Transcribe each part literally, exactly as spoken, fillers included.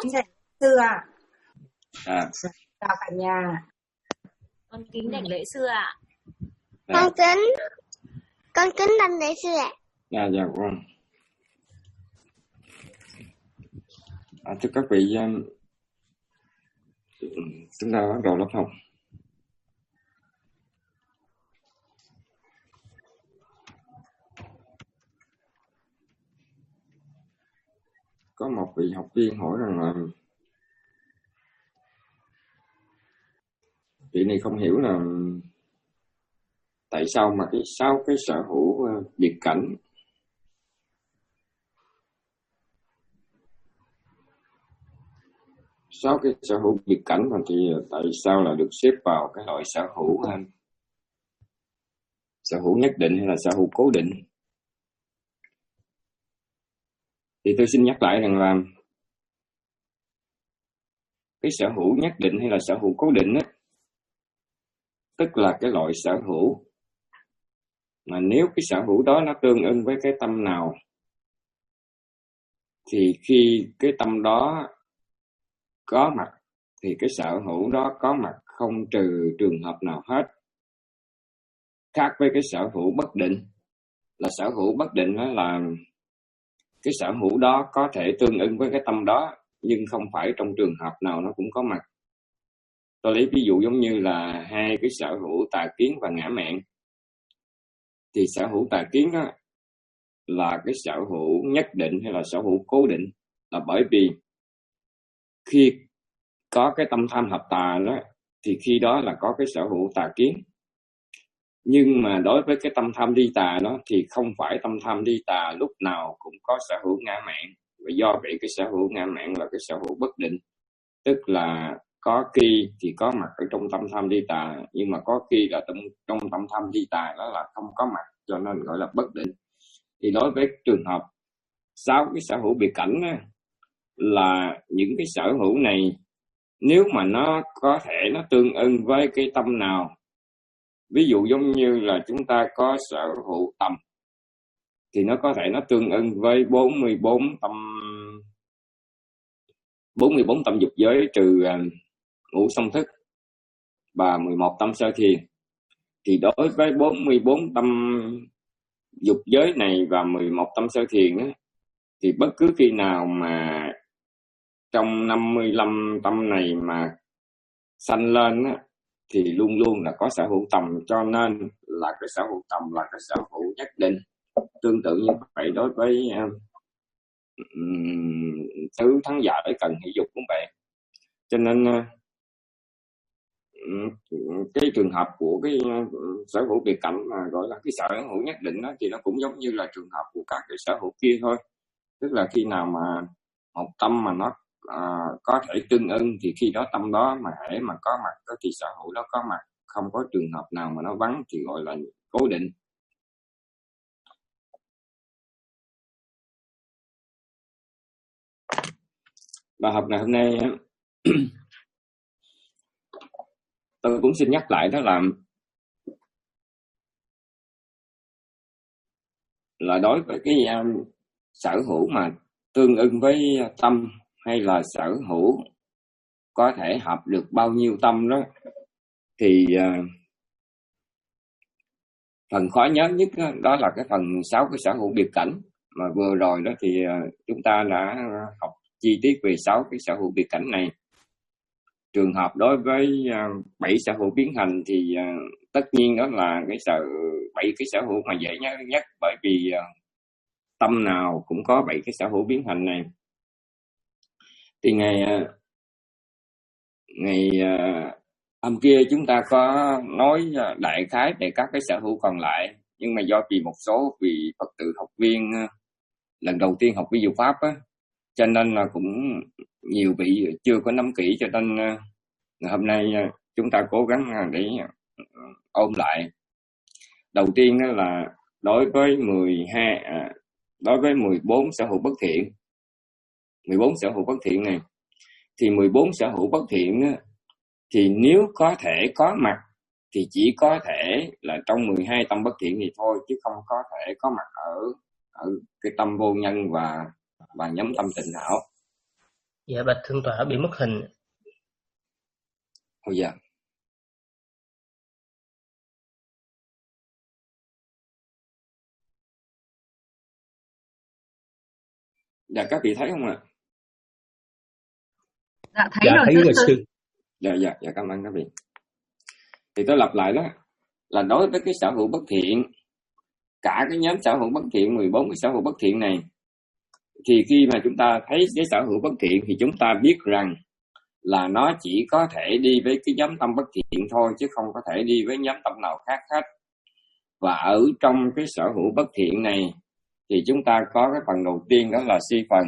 Kính thầy sư ạ. À. Chào cả nhà. Con kính đảnh lễ sư ạ. À. Con kính con kính đảnh lễ sư ạ. Dạ dạ con. À, thưa các vị, chúng ta bắt đầu lớp học. Có một vị học viên hỏi rằng là vị này không hiểu là tại sao mà cái sáu cái sở hữu biệt cảnh sáu cái sở hữu biệt cảnh mà thì tại sao là được xếp vào cái loại sở hữu sở hữu nhất định hay là sở hữu cố định? Thì tôi xin nhắc lại rằng là cái sở hữu nhất định hay là sở hữu cố định á, tức là cái loại sở hữu mà nếu cái sở hữu đó nó tương ứng với cái tâm nào thì khi cái tâm đó có mặt thì cái sở hữu đó có mặt không trừ trường hợp nào hết. Khác với cái sở hữu bất định, là sở hữu bất định đó là cái sở hữu đó có thể tương ứng với cái tâm đó nhưng không phải trong trường hợp nào nó cũng có mặt. Tôi lấy ví dụ giống như là hai cái sở hữu tà kiến và ngã mạn. Thì sở hữu tà kiến đó là cái sở hữu nhất định hay là sở hữu cố định, là bởi vì khi có cái tâm tham hợp tà đó thì khi đó là có cái sở hữu tà kiến. Nhưng mà đối với cái tâm tham ly tà đó thì không phải tâm tham ly tà lúc nào cũng có sở hữu ngã mạn. Và do vậy cái sở hữu ngã mạn là cái sở hữu bất định, tức là có khi thì có mặt ở trong tâm tham ly tà, nhưng mà có khi là trong, trong tâm tham ly tà đó là không có mặt, cho nên gọi là bất định. Thì đối với trường hợp sáu cái sở hữu biệt cảnh á, là những cái sở hữu này nếu mà nó có thể nó tương ưng với cái tâm nào, ví dụ giống như là chúng ta có sở hữu tâm thì nó có thể nó tương ưng với bốn mươi bốn tâm bốn mươi bốn tâm dục giới trừ uh, ngũ song thức và mười một tâm sơ thiền. Thì đối với bốn mươi bốn tâm dục giới này và mười một tâm sơ thiền á, thì bất cứ khi nào mà trong năm mươi lăm tâm này mà sanh lên á, thì luôn luôn là có sở hữu tầm, cho nên là cái sở hữu tầm là cái sở hữu nhất định. Tương tự như vậy đối với um, tứ thắng giả để cần hỷ dục cũng vậy. Cho nên um, cái trường hợp của cái uh, sở hữu biệt cảnh mà gọi là cái sở hữu nhất định đó, thì nó cũng giống như là trường hợp của các cái sở hữu kia thôi. Tức là khi nào mà một tâm mà nó uh, có thể tương ưng thì khi đó tâm đó mà hễ mà có mặt thì sở hữu đó có mặt, không có trường hợp nào mà nó vắng thì gọi là cố định. Bài học ngày hôm nay tôi cũng xin nhắc lại đó là là đối với cái um, sở hữu mà tương ưng với tâm hay là sở hữu có thể hợp được bao nhiêu tâm đó thì uh, phần khó nhớ nhất đó, đó là cái phần sáu cái sở hữu biệt cảnh mà vừa rồi đó thì uh, chúng ta đã học chi tiết về sáu cái sở hữu biệt cảnh này. Trường hợp đối với uh, bảy sở hữu biến hành thì uh, tất nhiên đó là cái sở bảy cái sở hữu mà dễ nhớ nhất, bởi vì uh, tâm nào cũng có bảy cái sở hữu biến hành này. Thì ngày uh, ngày uh, hôm kia chúng ta có nói uh, đại khái về các cái sở hữu còn lại, nhưng mà do vì một số vị Phật tử học viên uh, lần đầu tiên học vi diệu pháp á, cho nên là cũng nhiều vị chưa có nắm kỹ, cho nên uh, hôm nay uh, chúng ta cố gắng uh, để uh, ôn lại. Đầu tiên uh, là đối với mười hai uh, đối với mười bốn sở hữu bất thiện, mười bốn sở hữu bất thiện này, thì mười bốn sở hữu bất thiện uh, thì nếu có thể có mặt thì chỉ có thể là trong mười hai tâm bất thiện thì thôi, chứ không có thể có mặt ở ở cái tâm vô nhân và và nhóm tâm tịnh thảo. Dạ bạch thượng tọa bị mất hình. Hồi giờ dạ các vị thấy không ạ? Dạ thấy Dạ rồi thấy thưa rồi sư. sư. Dạ dạ dạ cảm ơn các vị. Thì tôi lặp lại đó, là đối với cái sở hữu bất thiện, cả cái nhóm sở hữu bất thiện, mười bốn cái sở hữu bất thiện này, thì khi mà chúng ta thấy cái sở hữu bất thiện thì chúng ta biết rằng là nó chỉ có thể đi với cái nhóm tâm bất thiện thôi, chứ không có thể đi với nhóm tâm nào khác hết. Và ở trong cái sở hữu bất thiện này thì chúng ta có cái phần đầu tiên, đó là si phần.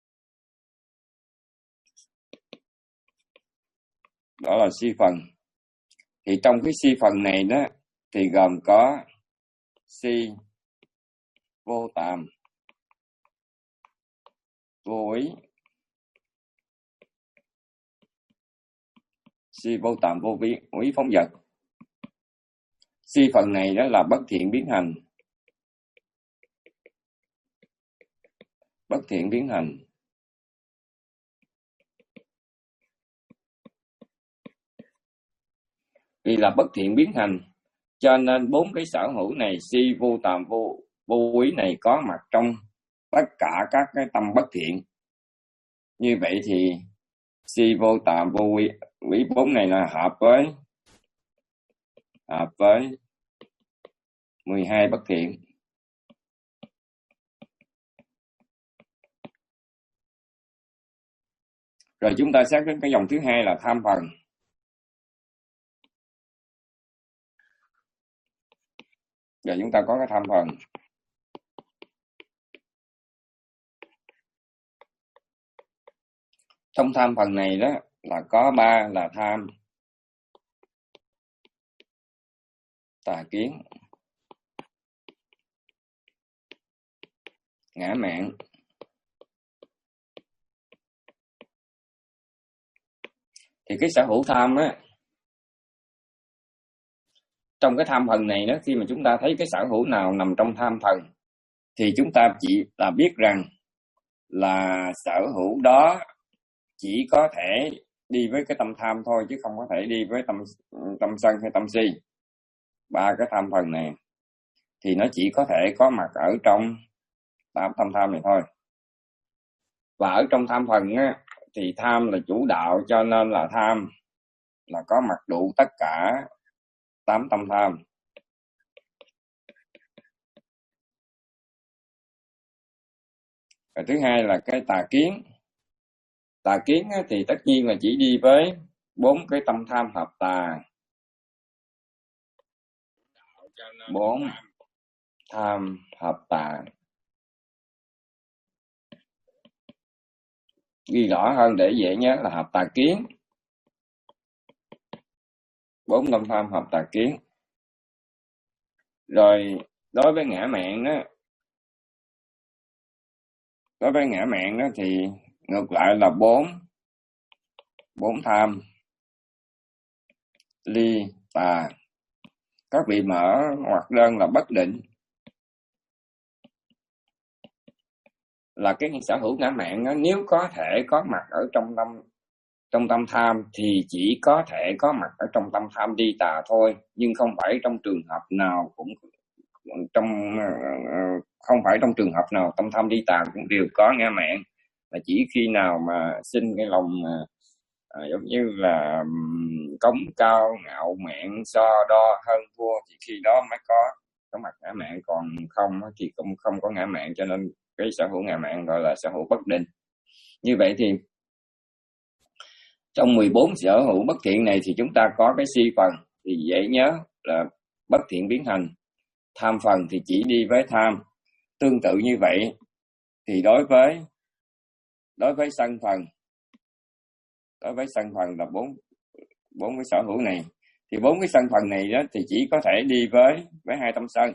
Đó là si phần. Thì trong cái si phần này đó thì gồm có si vô tàm, vô ý. Si vô tàm, vô ý, vô ý phóng dật. Si phần này đó là bất thiện biến hành. Bất thiện biến hành. Vì là bất thiện biến hành, cho nên bốn cái sở hữu này, si vô tàm, vô, vô ý này có mặt trong tất cả các cái tâm bất thiện. Như vậy thì si vô tàm, vô ý, ý bốn này là hợp với hợp với mười hai bất thiện. Rồi chúng ta xét đến cái dòng thứ hai là tham phần. Rồi chúng ta có cái tham phần. Trong tham phần này đó là có ba là tham, tà kiến, ngã mạn. Thì cái sở hữu tham á, trong cái tham phần này đó, khi mà chúng ta thấy cái sở hữu nào nằm trong tham phần thì chúng ta chỉ là biết rằng là sở hữu đó chỉ có thể đi với cái tâm tham thôi, chứ không có thể đi với tâm tâm sân hay tâm si. Ba cái tham phần này thì nó chỉ có thể có mặt ở trong tám tâm tham này thôi. Và ở trong tham phần á, thì tham là chủ đạo, cho nên là tham là có mặt đủ tất cả tám tâm tham. Và thứ hai là cái tà kiến. Tà kiến á, thì tất nhiên là chỉ đi với bốn cái tâm tham hợp tà. Bốn tham hợp tà. Ghi rõ hơn để dễ nhớ là hợp tà kiến. Bốn tâm tham hợp tà kiến. Rồi đối với ngã mạn đó, đối với ngã mạn đó thì ngược lại là bốn bốn tham ly tà. Các vị mở ngoặc đơn là bất định, là cái sở hữu ngã mạn đó, nếu có thể có mặt ở trong tâm trong tâm tham thì chỉ có thể có mặt ở trong tâm tham đi tà thôi, nhưng không phải trong trường hợp nào cũng trong không phải trong trường hợp nào tâm tham đi tà cũng đều có ngã mạn, là chỉ khi nào mà sinh cái lòng à, giống như là cống cao ngạo mạn so đo hơn thua thì khi đó mới có có mặt ngã mạn, còn không thì cũng không có ngã mạn, cho nên cái sở hữu ngã mạn gọi là sở hữu bất định. Như vậy thì trong mười bốn sở hữu bất thiện này thì chúng ta có cái si phần thì dễ nhớ là bất thiện biến hành. Tham phần thì chỉ đi với tham. Tương tự như vậy thì đối với đối với sân phần, đối với sân phần là bốn bốn cái sở hữu này thì bốn cái sân phần này đó thì chỉ có thể đi với với hai tâm sân.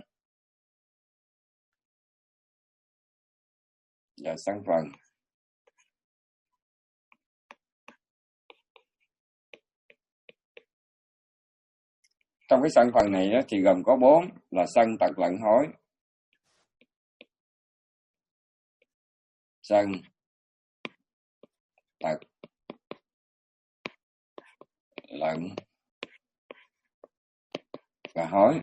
Và sân phần trong cái sân phần này đó thì gồm có bốn là sân, tật, lận, hối. Sân, tật lận và hối.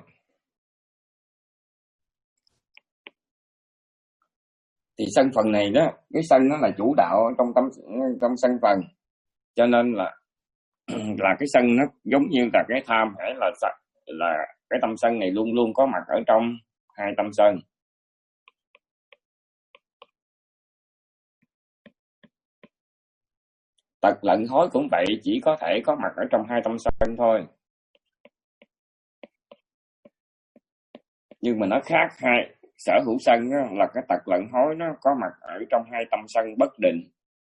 Thì sân phần này đó, cái sân nó là chủ đạo ở trong tâm trong sân phần, cho nên là là cái sân nó giống như là cái tham hay là là cái tâm sân này luôn luôn có mặt ở trong hai tâm sân. Tật lận hối cũng vậy, chỉ có thể có mặt ở trong hai tâm sân thôi, nhưng mà nó khác. Hai sở hữu sân đó, là cái tật lận hối nó có mặt ở trong hai tâm sân bất định.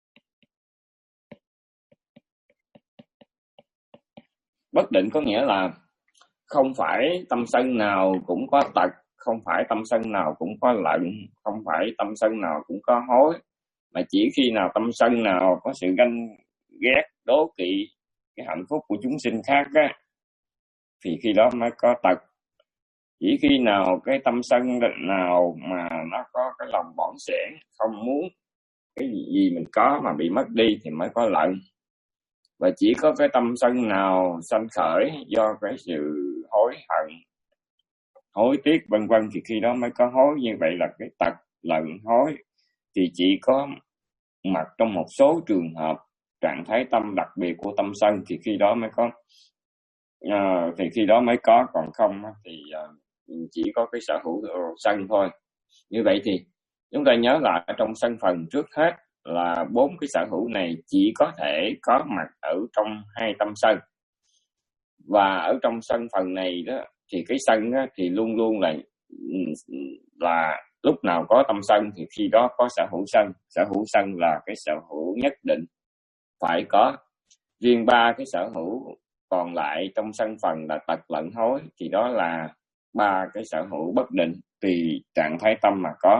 Bất định có nghĩa là không phải tâm sân nào cũng có tật, không phải tâm sân nào cũng có lận, không phải tâm sân nào cũng có hối, mà chỉ khi nào tâm sân nào có sự ganh ghét, đố kỵ cái hạnh phúc của chúng sinh khác á, thì khi đó mới có tật. Chỉ khi nào cái tâm sân nào mà nó có cái lòng bỏng sẻn, không muốn cái gì mình có mà bị mất đi thì mới có lận. Và chỉ có cái tâm sân nào sanh khởi do cái sự hối hận, hối tiếc vân vân thì khi đó mới có hối. Như vậy là cái tật lận hối thì chỉ có mặt trong một số trường hợp trạng thái tâm đặc biệt của tâm sân thì khi đó mới có uh, thì khi đó mới có, còn không thì uh, chỉ có cái sở hữu sân thôi. Như vậy thì chúng ta nhớ lại trong sân phần trước hết là bốn cái sở hữu này chỉ có thể có mặt ở trong hai tâm sân, và ở trong sân phần này đó thì cái sân đó, thì luôn luôn là là lúc nào có tâm sân thì khi đó có sở hữu sân. Sở hữu sân là cái sở hữu nhất định phải có. Riêng ba cái sở hữu còn lại trong sân phần là tật lận hối thì đó là ba cái sở hữu bất định, tùy trạng thái tâm mà có.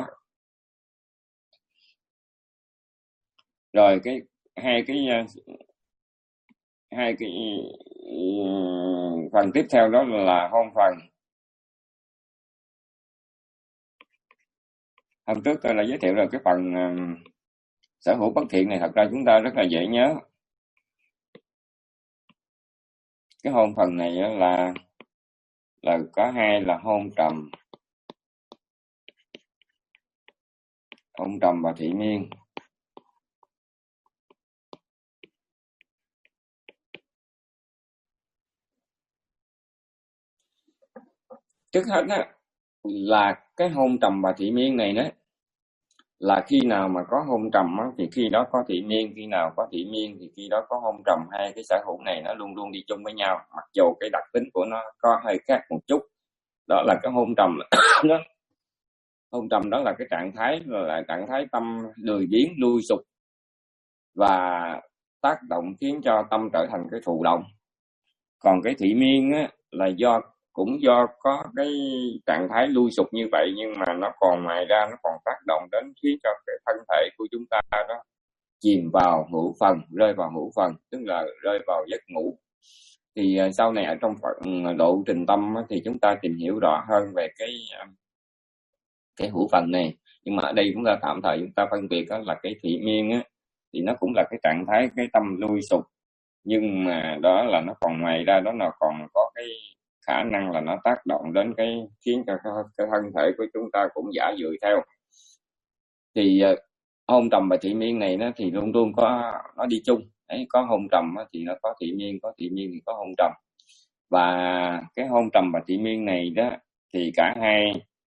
Rồi cái hai cái hai cái phần tiếp theo đó là hôn phần. Hôm trước tôi đã giới thiệu rồi cái phần uh, sở hữu bất thiện này, thật ra chúng ta rất là dễ nhớ. Cái hôn phần này là là có hai là hôn trầm, hôn trầm và thị miên. Trước hết á, là cái hôn trầm và thị miên này đó, là khi nào mà có hôn trầm á, thì khi đó có thị miên, khi nào có thị miên thì khi đó có hôn trầm. Hai cái sở hữu này nó luôn luôn đi chung với nhau, mặc dù cái đặc tính của nó có hơi khác một chút. Đó là cái hôn trầm đó. Hôn trầm đó là cái trạng thái là trạng thái tâm lười biếng, lui sụp và tác động khiến cho tâm trở thành cái thụ động. Còn cái thị miên á, là do cũng do có cái trạng thái lui sụp như vậy, nhưng mà nó còn ngoài ra nó còn tác động đến khiến cho cái thân thể của chúng ta đó chìm vào hữu phần, rơi vào hữu phần, tức là rơi vào giấc ngủ. Thì sau này ở trong phần lộ trình tâm thì chúng ta tìm hiểu rõ hơn về cái cái hữu phần này. Nhưng mà ở đây chúng ta tạm thời chúng ta phân biệt đó là cái thị miên á, thì nó cũng là cái trạng thái cái tâm lui sụp, nhưng mà đó là nó còn ngoài ra đó nó còn có cái khả năng là nó tác động đến cái khiến cho cái, cái thân thể của chúng ta cũng giả dự theo. Thì uh, hôn trầm và thị miên này nó thì luôn luôn có nó đi chung. Đấy, có hôn trầm thì nó có thị miên, có thị miên thì có hôn trầm. Và cái hôn trầm và thị miên này đó thì cả hai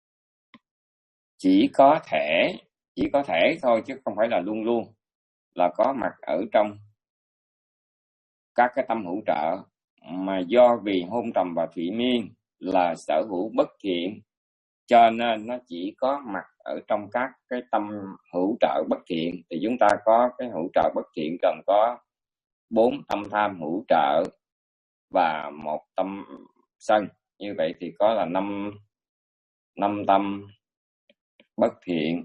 chỉ có thể chỉ có thể thôi chứ không phải là luôn luôn là có mặt ở trong các cái tâm hữu trợ, mà do vì hôn trầm và thị miên là sở hữu bất thiện cho nên nó chỉ có mặt ở trong các cái tâm hữu trợ bất thiện. Thì chúng ta có cái hữu trợ bất thiện cần có bốn tâm tham hữu trợ và một tâm sân, như vậy thì có là năm năm tâm bất thiện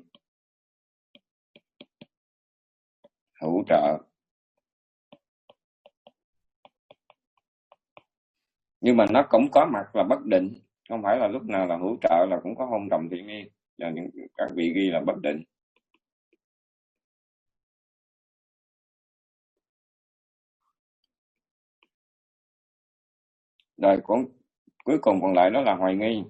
hữu trợ. Nhưng mà nó cũng có mặt là bất định, không phải là lúc nào là hữu trợ là cũng có hôn trầm thị miên, là những các vị ghi là bất định. Rồi cũng cuối cùng còn lại đó là hoài nghi.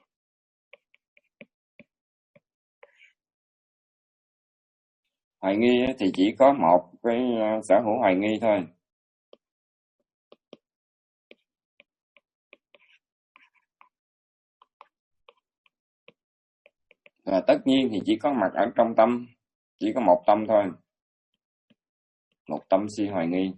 Hoài nghi thì chỉ có một cái sở hữu hoài nghi thôi. Và tất nhiên thì chỉ có mặt ở trong tâm, chỉ có một tâm thôi, một tâm si hoài nghi.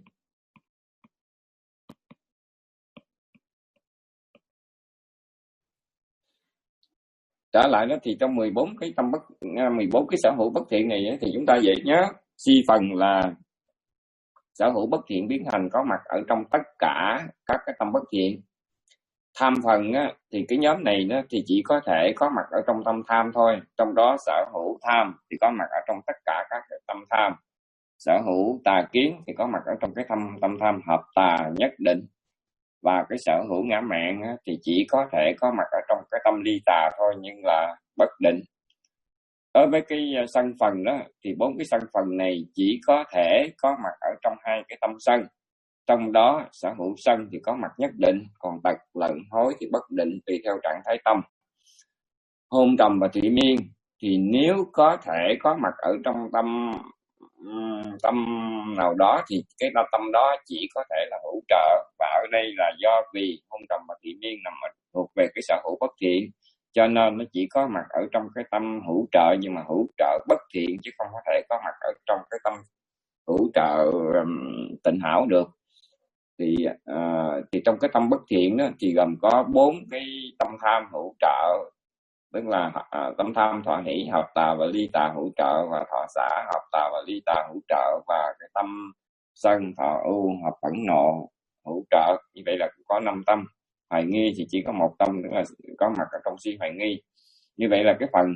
Trở lại đó thì trong mười bốn cái tâm bất mười bốn cái sở hữu bất thiện này thì chúng ta dễ nhớ si phần là sở hữu bất thiện biến thành có mặt ở trong tất cả các cái tâm bất thiện. Tham phần á, thì cái nhóm này nó thì chỉ có thể có mặt ở trong tâm tham thôi, trong đó sở hữu tham thì có mặt ở trong tất cả các cái tâm tham. Sở hữu tà kiến thì có mặt ở trong cái tâm tâm tham hợp tà nhất định. Và cái sở hữu ngã mạn á, thì chỉ có thể có mặt ở trong cái tâm ly tà thôi, nhưng là bất định. Đối với cái sân phần đó thì bốn cái sân phần này chỉ có thể có mặt ở trong hai cái tâm sân. Trong đó sở hữu sân thì có mặt nhất định, còn tật lận hối thì bất định, tùy theo trạng thái tâm. Hôn trầm và thủy miên thì nếu có thể có mặt ở trong tâm tâm nào đó thì cái tâm đó chỉ có thể là hữu trợ. Và ở đây là do vì hôn trầm và thủy miên nằm thuộc về cái sở hữu bất thiện, cho nên nó chỉ có mặt ở trong cái tâm hữu trợ, nhưng mà hữu trợ bất thiện, chứ không có thể có mặt ở trong cái tâm hữu trợ um, tịnh hảo được. Thì uh, thì trong cái tâm bất thiện đó thì gồm có bốn cái tâm tham hữu trợ, tức là uh, tâm tham thọ hỷ hợp tà và ly tà hữu trợ, và thọ xả hợp tà và ly tà hữu trợ, và cái tâm sân thọ ưu hợp phẫn nộ hữu trợ. Như vậy là có năm tâm. Hoài nghi thì chỉ có một tâm, tức là có mặt ở trong si hoài nghi. Như vậy là cái phần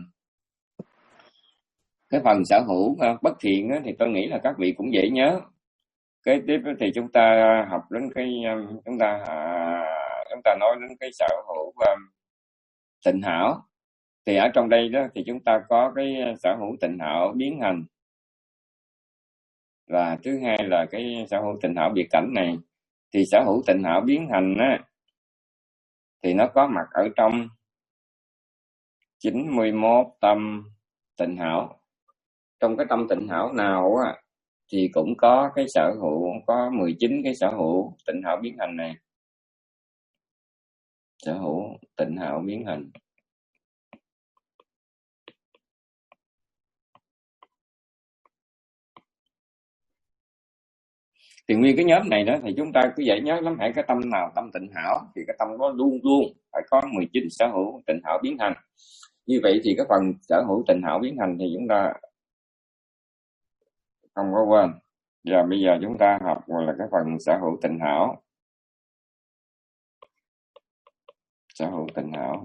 cái phần sở hữu uh, bất thiện đó, thì tôi nghĩ là các vị cũng dễ nhớ. Kế tiếp thì chúng ta học đến cái chúng ta à, chúng ta nói đến cái sở hữu um, tịnh hảo. Thì ở trong đây đó thì chúng ta có cái sở hữu tịnh hảo biến hành, và thứ hai là cái sở hữu tịnh hảo biệt cảnh này. Thì sở hữu tịnh hảo biến hành á, thì nó có mặt ở trong chín mươi mốt tâm tịnh hảo. Trong cái tâm tịnh hảo nào á thì cũng có cái sở hữu, có mười chín cái sở hữu tịnh hảo biến hành này. Sở hữu tịnh hảo biến hành. Thì nguyên cái nhóm này đó thì chúng ta cứ dễ nhớ lắm, hãy cái tâm nào tâm tịnh hảo thì cái tâm đó luôn luôn phải có mười chín sở hữu tịnh hảo biến hành. Như vậy thì cái phần sở hữu tịnh hảo biến hành thì chúng ta không có quên. Giờ bây giờ chúng ta học gọi là cái phần sở hữu tịnh hảo. Sở hữu tịnh hảo.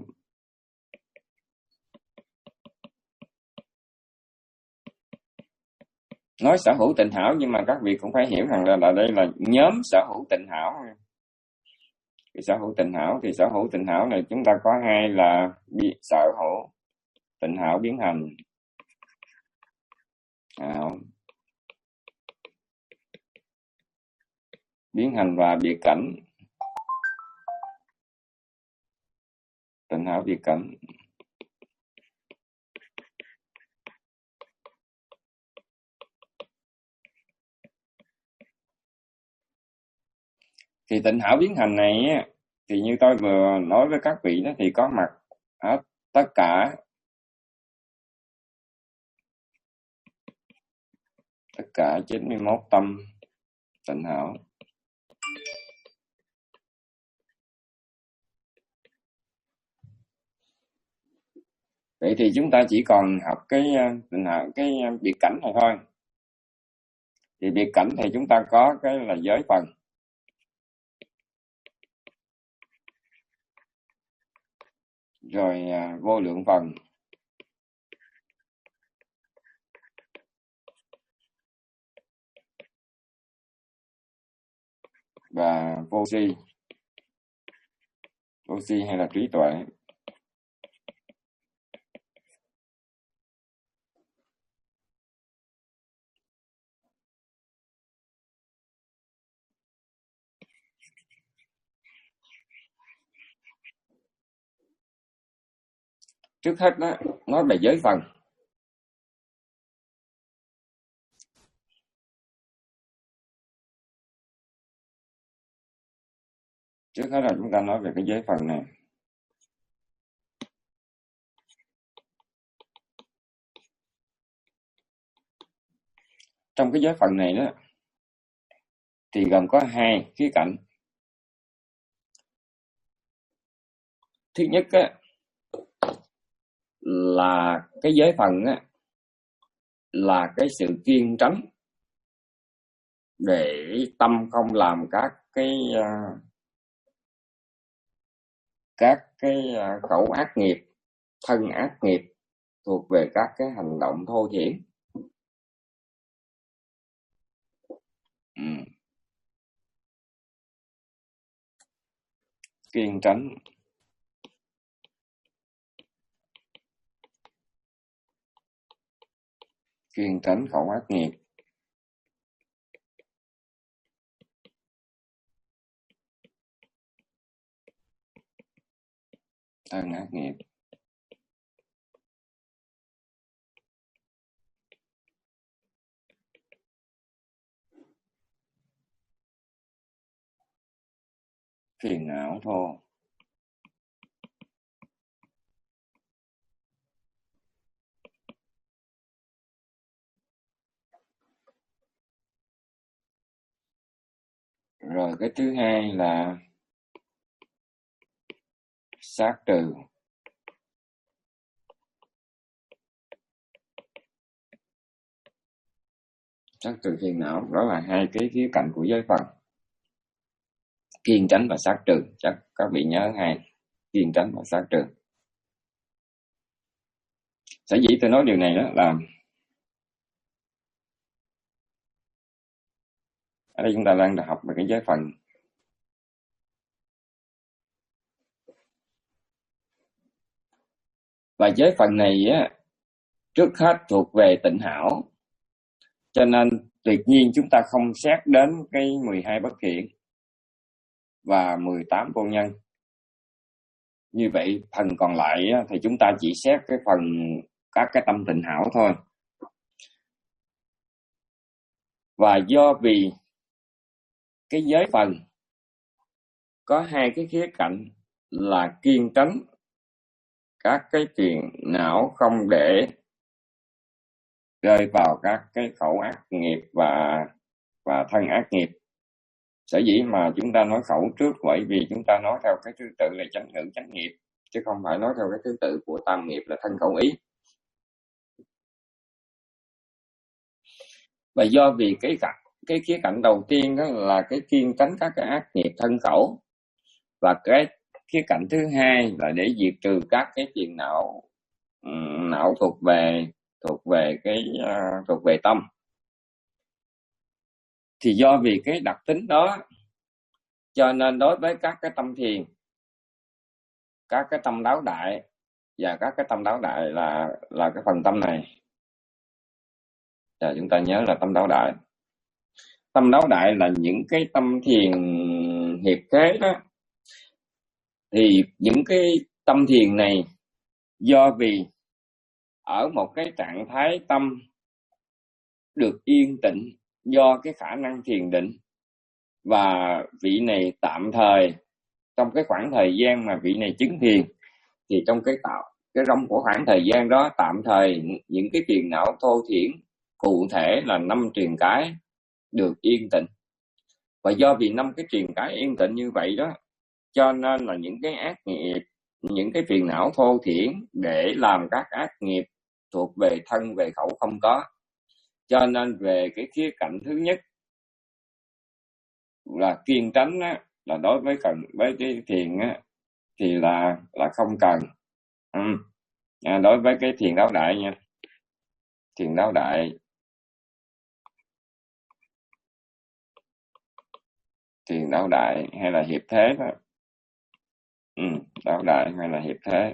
Nói sở hữu tịnh hảo nhưng mà các vị cũng phải hiểu rằng là, là đây là nhóm sở hữu tịnh hảo. Cái sở hữu tịnh hảo thì sở hữu tịnh hảo này chúng ta có hai là sở hữu tịnh hảo biến hành. Hảo. Biến hành và biệt cảnh. Tịnh hảo biệt cảnh. Thì tịnh hảo biến hành này thì như tôi vừa nói với các vị đó thì có mặt ở tất cả tất cả chín mươi mốt tâm tịnh hảo. Vậy thì chúng ta chỉ còn học cái tịnh hảo, cái biệt cảnh này thôi. Thì biệt cảnh thì chúng ta có cái là giới phần, rồi vô lượng phần, và vô si. Vô si hay là trí tuệ. trước hết đó, nói về giới phần. Trước hết là chúng ta nói về cái giới phần này. Trong cái giới phần này đó thì gồm có hai khía cạnh. Thứ nhất á, là cái giới phần á, là cái sự kiên tránh để tâm không làm các cái uh, các cái uh, khẩu ác nghiệp, thân ác nghiệp thuộc về các cái hành động thô thiển. Ừ. Kiên tránh kiên tránh khẩu ác nghiệp, thân ác nghiệp. Phiền não thô. Rồi cái thứ hai là sát trừ. Sát trừ phiền não, đó là hai cái khía cạnh của giới phần. Kiên tránh và sát trừ, chắc các vị nhớ hai, kiên tránh và sát trừ. Sở dĩ tôi nói điều này đó là ở đây chúng ta đang học về cái giới phần. Và giới phần này á, trước hết thuộc về tịnh hảo, cho nên tuyệt nhiên chúng ta không xét đến cái mười hai bất thiện và mười tám vô nhân. Như vậy phần còn lại á, thì chúng ta chỉ xét cái phần các cái tâm tịnh hảo thôi. Và do vì cái giới phần có hai cái khía cạnh là kiên tránh các cái phiền não không để rơi vào các cái khẩu ác nghiệp và và thân ác nghiệp. Sở dĩ mà chúng ta nói khẩu trước bởi vì chúng ta nói theo cái thứ tự là chánh ngữ chánh nghiệp, chứ không phải nói theo cái thứ tự của tam nghiệp là thân khẩu ý. Và do vì cái cạnh cái khía cạnh đầu tiên đó là cái kiên tránh các cái ác nghiệp thân khẩu, và cái khía cạnh thứ hai là để diệt trừ các cái phiền não não thuộc về thuộc về cái uh, thuộc về tâm. Thì do vì cái đặc tính đó, cho nên đối với các cái tâm thiền, các cái tâm đáo đại và các cái tâm đáo đại là là cái phần tâm này. Và chúng ta nhớ là tâm đáo đại. Tâm đáo đại là những cái tâm thiền hiệp thế đó. Thì những cái tâm thiền này do vì ở một cái trạng thái tâm được yên tĩnh do cái khả năng thiền định, và vị này tạm thời trong cái khoảng thời gian mà vị này chứng thiền, thì trong cái tạo cái trong của khoảng thời gian đó tạm thời những cái phiền não thô thiển cụ thể là năm triền cái được yên tĩnh. Và do vì năm cái triền cái yên tĩnh như vậy đó, cho nên là những cái ác nghiệp, những cái phiền não thô thiển để làm các ác nghiệp thuộc về thân về khẩu không có. Cho nên về cái khía cạnh thứ nhất là kiên tránh á, là đối với cần với cái thiền á, thì là là không cần. Ừ. À, đối với cái thiền đáo đại nha, thiền đáo đại thiền đáo đại hay là hiệp thế đó. Ừ, đáo đại hay là hiệp thế.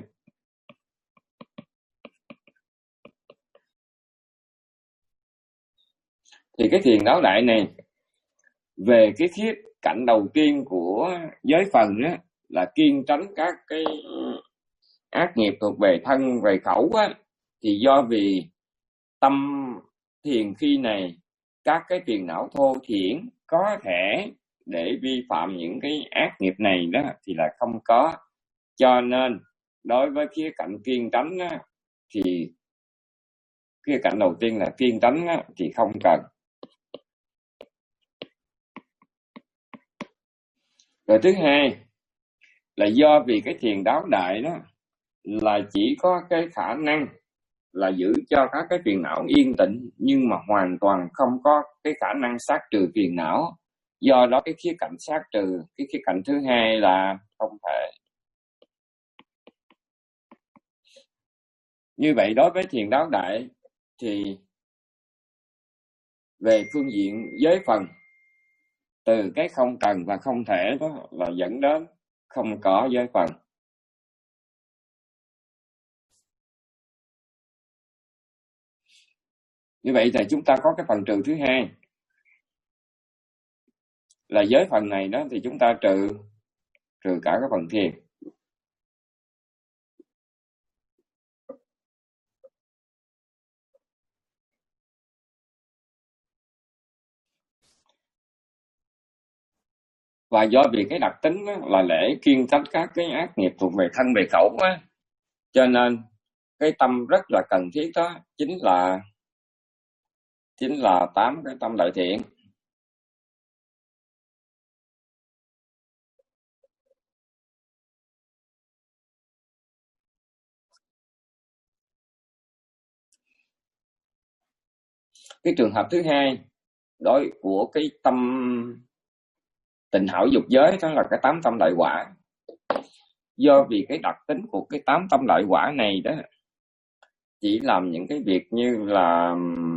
Thì cái thiền đáo đại này về cái khía cạnh đầu tiên của giới phần đó, là kiên tránh các cái ác nghiệp thuộc về thân về khẩu á, thì do vì tâm thiền khi này các cái phiền não thô thiển có thể để vi phạm những cái ác nghiệp này đó thì là không có. Cho nên đối với khía cạnh kiêng tránh á, thì khía cạnh đầu tiên là kiêng tránh á, thì không cần. Rồi thứ hai là do vì cái thiền đáo đại đó là chỉ có cái khả năng là giữ cho các cái phiền não yên tĩnh, nhưng mà hoàn toàn không có cái khả năng sát trừ phiền não. Do đó cái khía cạnh sát trừ, cái khía cạnh thứ hai là không thể. Như vậy đối với thiền đáo đại thì về phương diện giới phần, từ cái không cần và không thể đó là dẫn đến không có giới phần. Như vậy thì chúng ta có cái phần trừ thứ hai là giới phần này đó, thì chúng ta trừ trừ cả cái phần thiền. Và do vì cái đặc tính đó là lễ kiêng tránh các cái ác nghiệp thuộc về thân về khẩu á, cho nên cái tâm rất là cần thiết đó chính là chính là tám cái tâm đại thiện. Cái trường hợp thứ hai đối của cái tâm tịnh hảo dục giới đó là cái tám tâm đại quả. Do vì cái đặc tính của cái tám tâm đại quả này đó chỉ làm những cái việc như là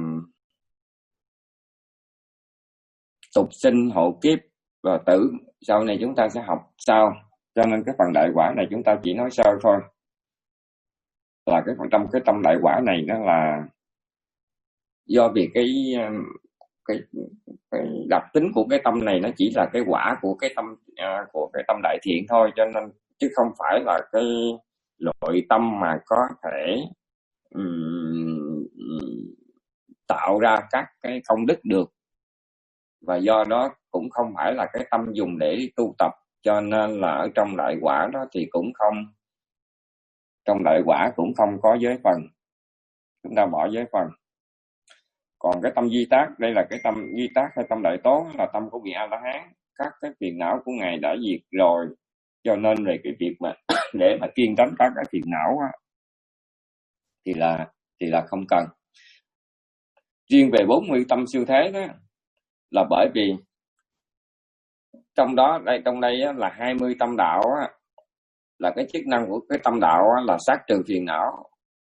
tục sinh, hộ kiếp và tử, sau này chúng ta sẽ học sau. Cho nên cái phần đại quả này chúng ta chỉ nói sơ thôi. Là cái phần trong cái tâm đại quả này đó là do vì cái cái, cái đặc tính của cái tâm này nó chỉ là cái quả của cái tâm uh, của cái tâm đại thiện thôi, cho nên chứ không phải là cái loại tâm mà có thể um, tạo ra các cái công đức được. Và do đó cũng không phải là cái tâm dùng để tu tập, cho nên là ở trong đại quả đó thì cũng không trong đại quả cũng không có giới phần, chúng ta bỏ giới phần. Còn cái tâm di tác, đây là cái tâm di tác hay tâm đại tố, là tâm của vị A La Hán, các cái phiền não của ngài đã diệt rồi, cho nên về cái việc mà để mà kiêng tránh các cái phiền não á, thì là thì là không cần. Riêng về bốn mươi tâm siêu thế đó là bởi vì trong đó đây trong đây á, là hai mươi tâm đạo á, là cái chức năng của cái tâm đạo á, là sát trừ phiền não,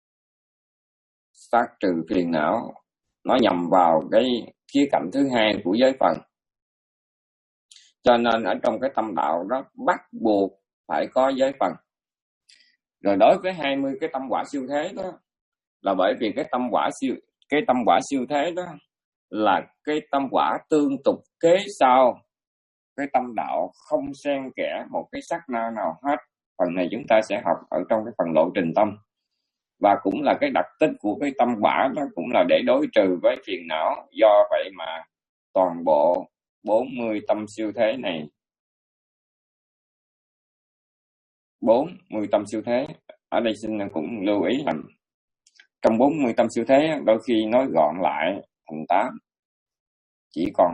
sát trừ phiền não nó nhằm vào cái khía cạnh thứ hai của giới phần. Cho nên ở trong cái tâm đạo đó bắt buộc phải có giới phần. Rồi đối với hai mươi cái tâm quả siêu thế đó là bởi vì cái tâm quả siêu cái tâm quả siêu thế đó là cái tâm quả tương tục kế sau cái tâm đạo, không xen kẽ một cái sắc na nào hết. Phần này chúng ta sẽ học ở trong cái phần lộ trình tâm. Và cũng là cái đặc tính của cái tâm quả đó cũng là để đối trừ với phiền não. Do vậy mà toàn bộ bốn mươi tâm siêu thế này, bốn mươi tâm siêu thế, ở đây xin cũng lưu ý là trong bốn mươi tâm siêu thế đôi khi nói gọn lại thành tám. Chỉ còn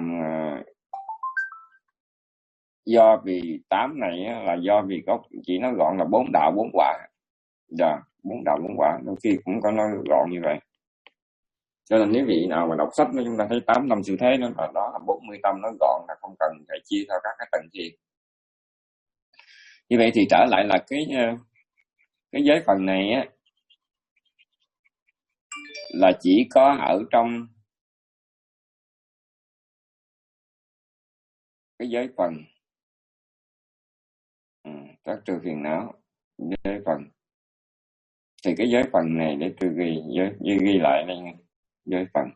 do vì tám này là do vì gốc chỉ nói gọn là bốn đạo bốn quả. Dạ, bốn đạo bốn quả đôi khi cũng có nói gọn như vậy. Cho nên nếu vị nào mà đọc sách đó, chúng ta thấy tám tâm siêu thế đó là đó là bốn mươi tâm, nói gọn là không cần phải chia theo các cái tầng thiền. Như vậy thì trở lại là cái cái giới phần này á là chỉ có ở trong cái giới phần ừ, các trừ phiền não giới phần. Thì cái giới phần này để tôi ghi giới, ghi lại đây nha. Giới phần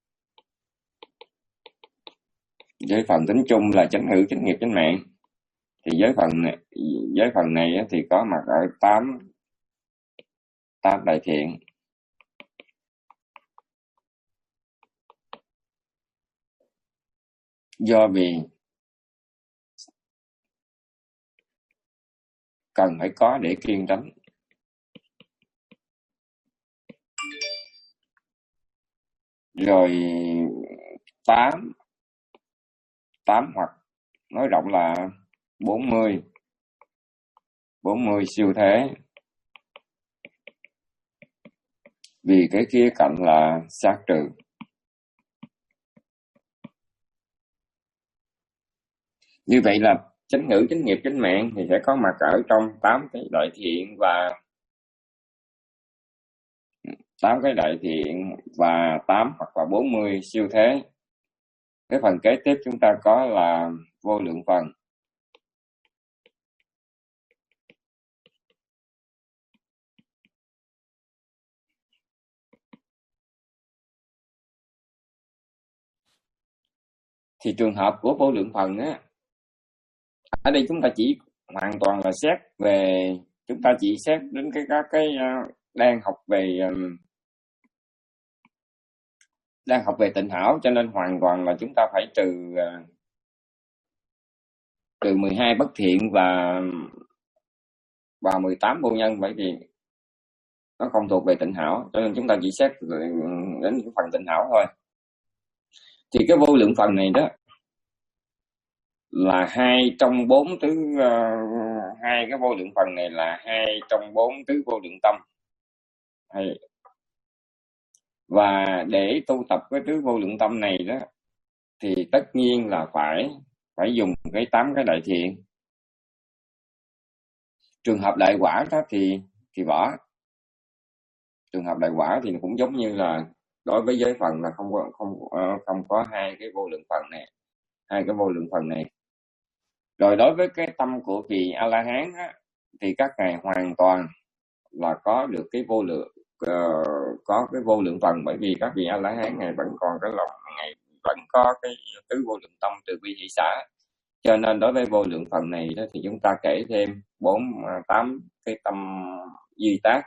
giới phần tính chung là chánh ngữ, chánh nghiệp, chánh mạng. Thì giới phần này, giới phần này thì có mặt ở tám tám đại thiện. Do vì cần phải có để kiêng tránh. Rồi tám tám hoặc nói rộng là bốn mươi bốn mươi siêu thế. Vì cái khía cạnh là sát trừ. Như vậy là chánh ngữ, chánh nghiệp, chánh mạng thì sẽ có mặt ở trong tám cái đại thiện và tám cái đại thiện và tám hoặc là bốn mươi siêu thế. Cái phần kế tiếp chúng ta có là vô lượng phần. Thì trường hợp của vô lượng phần á, ở đây chúng ta chỉ hoàn toàn là xét về, chúng ta chỉ xét đến cái các cái uh, đang học về um, đang học về tịnh hảo, cho nên hoàn toàn là chúng ta phải trừ uh, trừ mười hai bất thiện và và mười tám vô nhân, bởi vì nó không thuộc về tịnh hảo, cho nên chúng ta chỉ xét đến cái phần tịnh hảo thôi. Thì cái vô lượng phần này đó là hai trong bốn tứ uh, hai cái vô lượng phần này là hai trong bốn tứ vô lượng tâm. Hay và để tu tập cái tứ vô lượng tâm này đó thì tất nhiên là phải phải dùng cái tám cái đại thiện. Trường hợp đại quả đó thì thì bỏ. Trường hợp đại quả thì cũng giống như là đối với giới phần là không có không không có hai cái vô lượng phần này, hai cái vô lượng phần này. Rồi đối với cái tâm của vị A La Hán á, thì các ngài hoàn toàn là có được cái vô lượng uh, có cái vô lượng phần, bởi vì các vị A La Hán ngài vẫn còn cái lòng, ngài vẫn có cái tứ vô lượng tâm từ bi hỷ xả. Cho nên đối với vô lượng phần này đó thì chúng ta kể thêm bốn tám cái tâm duy tác.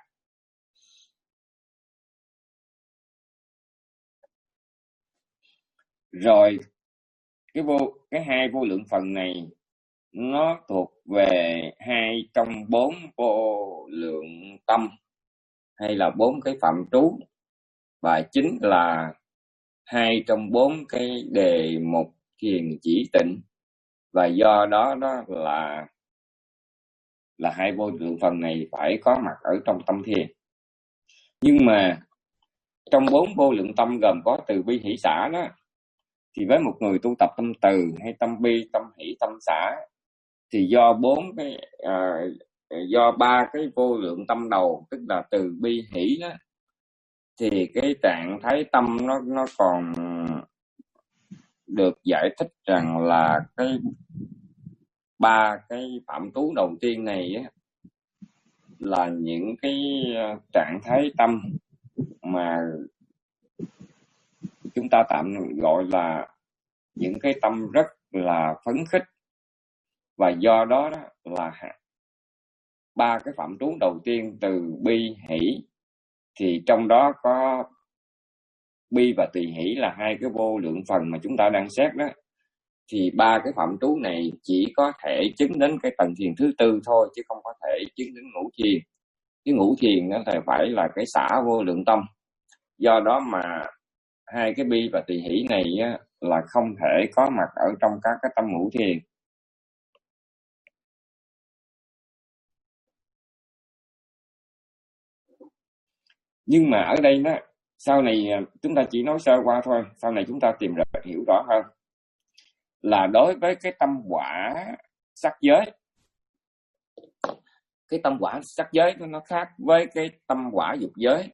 Rồi cái vô cái hai vô lượng phần này nó thuộc về hai trong bốn vô lượng tâm, hay là bốn cái phạm trú, và chính là hai trong bốn cái đề mục thiền chỉ tịnh, và do đó đó là là hai vô lượng phần này phải có mặt ở trong tâm thiền. Nhưng mà trong bốn vô lượng tâm gồm có từ bi hỷ xả đó, thì với một người tu tập tâm từ hay tâm bi, tâm hỷ, tâm xả, thì do bốn cái uh, do ba cái vô lượng tâm đầu, tức là từ bi hỷ đó, thì cái trạng thái tâm nó nó còn được giải thích rằng là cái ba cái phạm trú đầu tiên này á, là những cái trạng thái tâm mà chúng ta tạm gọi là những cái tâm rất là phấn khích, và do đó, đó là ba cái phạm trú đầu tiên từ bi hỷ, thì trong đó có bi và tỳ hỷ là hai cái vô lượng phần mà chúng ta đang xét đó, thì ba cái phạm trú này chỉ có thể chứng đến cái tầng thiền thứ tư thôi, chứ không có thể chứng đến ngũ thiền. Cái ngũ thiền đó thì phải là cái xả vô lượng tâm. Do đó mà hai cái bi và tỳ hỷ này á, là không thể có mặt ở trong các cái tâm ngũ thiền. Nhưng mà ở đây đó, sau này chúng ta chỉ nói sơ qua thôi, sau này chúng ta tìm ra hiểu rõ hơn, là đối với cái tâm quả sắc giới, cái tâm quả sắc giới nó khác với cái tâm quả dục giới.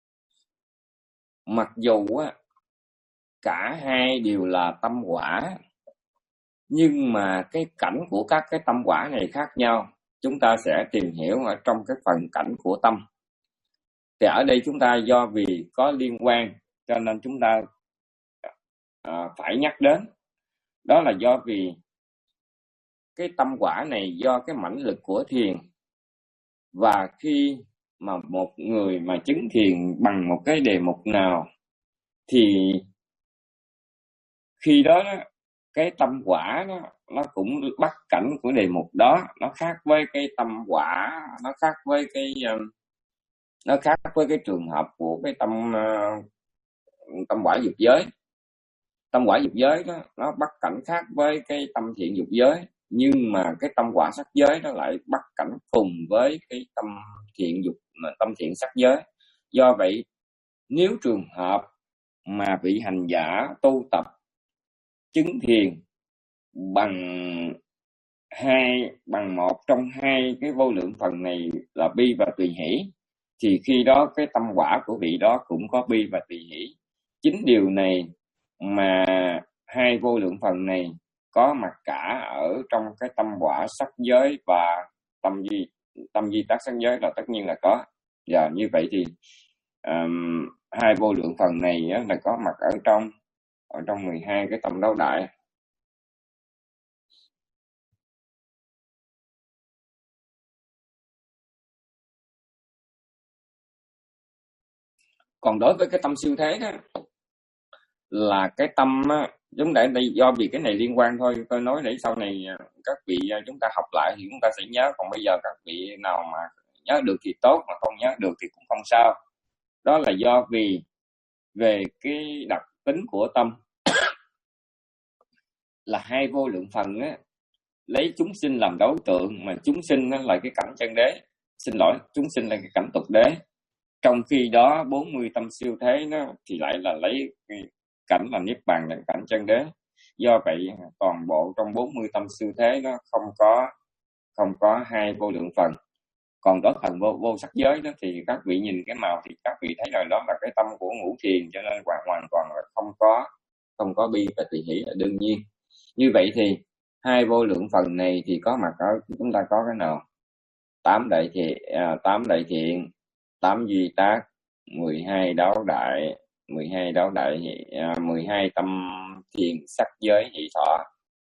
Mặc dù á, cả hai đều là tâm quả, nhưng mà cái cảnh của các cái tâm quả này khác nhau. Chúng ta sẽ tìm hiểu ở trong cái phần cảnh của tâm. Thì ở đây chúng ta do vì có liên quan cho nên chúng ta à, phải nhắc đến. Đó là do vì cái tâm quả này do cái mãnh lực của thiền, và khi mà một người mà chứng thiền bằng một cái đề mục nào thì khi đó, đó cái tâm quả đó, nó cũng bắt cảnh của đề mục đó, nó khác với cái tâm quả, nó khác với cái nó khác với cái trường hợp của cái tâm tâm quả dục giới. Tâm quả dục giới đó nó bắt cảnh khác với cái tâm thiện dục giới, nhưng mà cái tâm quả sắc giới nó lại bắt cảnh cùng với cái tâm thiện dục mà tâm thiện sắc giới. Do vậy, nếu trường hợp mà vị hành giả tu tập chứng thiền bằng hai bằng một trong hai cái vô lượng phần này là bi và tùy hỷ, thì khi đó cái tâm quả của vị đó cũng có bi và tùy hỷ. Chính điều này mà hai vô lượng phần này có mặt cả ở trong cái tâm quả sắc giới và tâm di tâm di tác sắc giới là tất nhiên là có. Và như vậy thì um, hai vô lượng phần này á, là có mặt ở trong ở trong mười hai cái tâm đấu đại. Còn đối với cái tâm siêu thế đó, là cái tâm á, chúng ta đây do vì cái này liên quan thôi, tôi nói để sau này các vị chúng ta học lại thì chúng ta sẽ nhớ. Còn bây giờ các vị nào mà nhớ được thì tốt, mà không nhớ được thì cũng không sao. Đó là do vì về cái đặc tính của tâm là hai vô lượng phần á, lấy chúng sinh làm đối tượng, mà chúng sinh là cái cảnh chân đế, xin lỗi, chúng sinh là cái cảnh tục đế. Trong khi đó bốn mươi tâm siêu thế nó thì lại là lấy cảnh là niết bàn là cảnh chân đế. Do vậy toàn bộ trong bốn mươi tâm siêu thế nó không có không có hai vô lượng phần. Còn đối phần vô, vô sắc giới đó thì các vị nhìn cái màu thì các vị thấy rồi, đó là cái tâm của ngũ thiền, cho nên hoàn hoàn toàn là không có không có bi và tùy hỷ là đương nhiên. Như vậy thì hai vô lượng phần này thì có mặt ở chúng ta có cái nào? Tám đại thiện, à, tám đại thiện, tám duy tác, mười hai đáo đại, mười hai đáo đại, à, mười hai tâm thiền sắc giới hỷ thọ.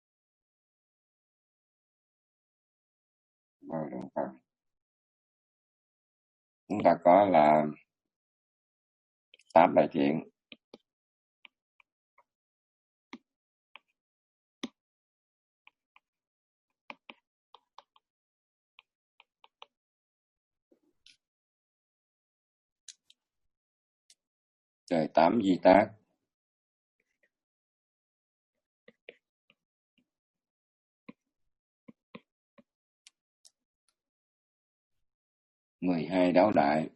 Chúng ta có là tám đại thiện, rồi tám duy tác, mười hai đáo đại,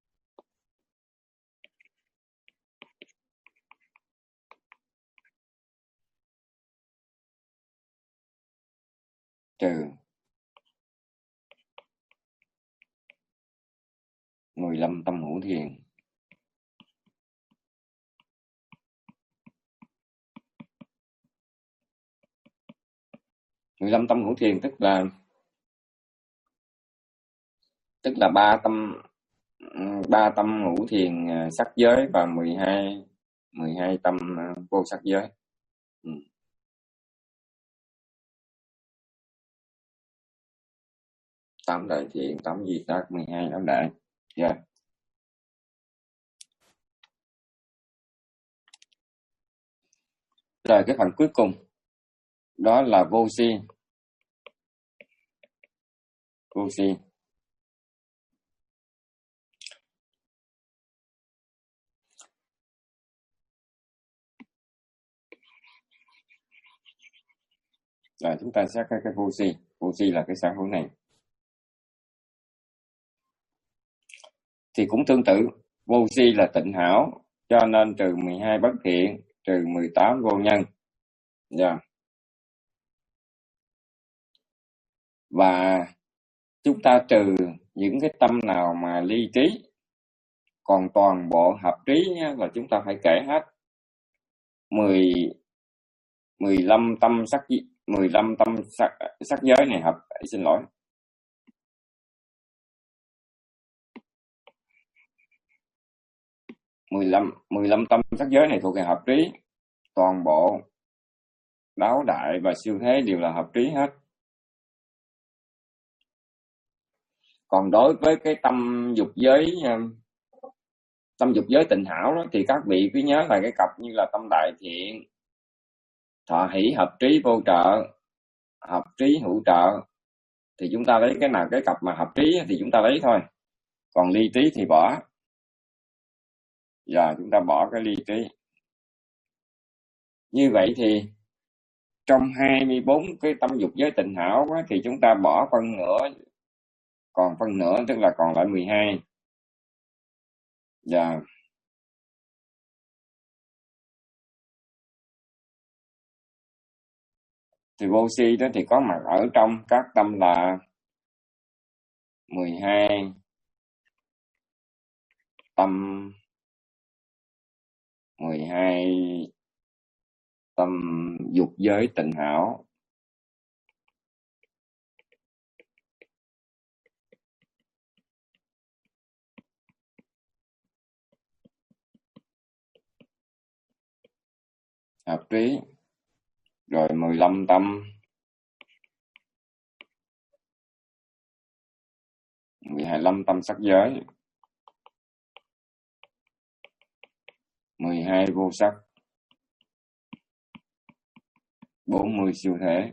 trừ mười lăm tâm hữu thiền. mười lăm tâm hữu thiền tức là tức là ba tâm ba tâm hữu thiền sắc giới và mười hai mười hai tâm vô sắc giới. Ừ. tám đại thiện, tám duy tác, mười hai đáo đại. Yeah. Rồi cái phần cuối cùng đó là vô si. Vô si rồi chúng ta xét cái, cái vô si. Vô si là cái sở hữu này thì cũng tương tự. Vô si là tịnh hảo, cho nên trừ mười hai bất thiện, trừ mười tám vô nhân. Yeah. Và chúng ta trừ những cái tâm nào mà ly trí, còn toàn bộ hợp trí là chúng ta phải kể hết. mười, mười lăm tâm sắc mười lăm tâm sắc, sắc giới này hợp, xin lỗi. mười lăm, mười lăm tâm sắc giới này thuộc về hợp trí. Toàn bộ đáo đại và siêu thế đều là hợp trí hết. Còn đối với cái tâm dục giới tâm dục giới tịnh hảo đó, thì các vị cứ nhớ là cái cặp như là tâm đại thiện, thọ hỷ hợp trí vô trợ, hợp trí hữu trợ, thì chúng ta lấy cái nào cái cặp mà hợp trí thì chúng ta lấy thôi, còn ly trí thì bỏ. Giờ chúng ta bỏ cái ly trí. Như vậy thì trong hai mươi bốn cái tâm dục giới tịnh hảo đó, thì chúng ta bỏ phân nửa, còn phân nửa tức là còn lại mười hai. Dạ. Thì vô si đó thì có mặt ở trong các tâm là mười hai tâm, mười hai tâm dục giới tịnh hảo. Hợp trí. Rồi mười lăm tâm, mười hai lăm tâm sắc giới, mười hai vô sắc, bốn mươi siêu thế.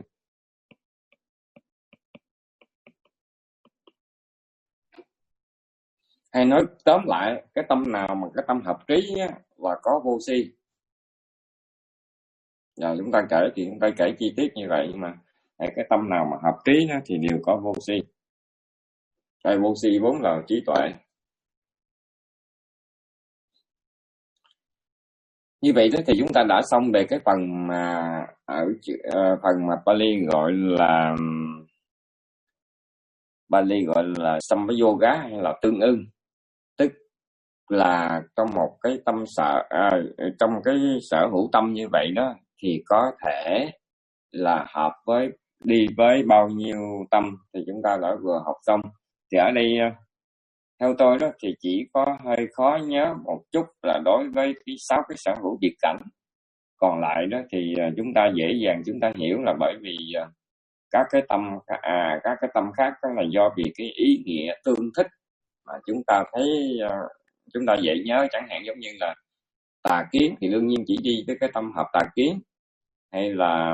Hay nói tóm lại, cái tâm nào mà cái tâm hợp trí á, là có vô si. Giờ chúng ta kể thì chúng ta kể chi tiết như vậy, nhưng mà cái tâm nào mà hợp trí đó, thì đều có vô si. Cái vô si vốn là trí tuệ. Như vậy đó thì chúng ta đã xong về cái phần mà ở uh, phần mà Pali gọi là Pali gọi là Sambayoga hay là tương ưng, tức là trong một cái tâm sở à, trong cái sở hữu tâm như vậy đó thì có thể là hợp với đi với bao nhiêu tâm thì chúng ta đã vừa học xong. Thì ở đây theo tôi đó thì chỉ có hơi khó nhớ một chút là đối với cái sáu cái sở hữu biệt cảnh, còn lại đó thì chúng ta dễ dàng chúng ta hiểu, là bởi vì các cái tâm à các cái tâm khác đó là do vì cái ý nghĩa tương thích mà chúng ta thấy chúng ta dễ nhớ. Chẳng hạn giống như là tà kiến thì đương nhiên chỉ đi với cái tâm hợp tà kiến, hay là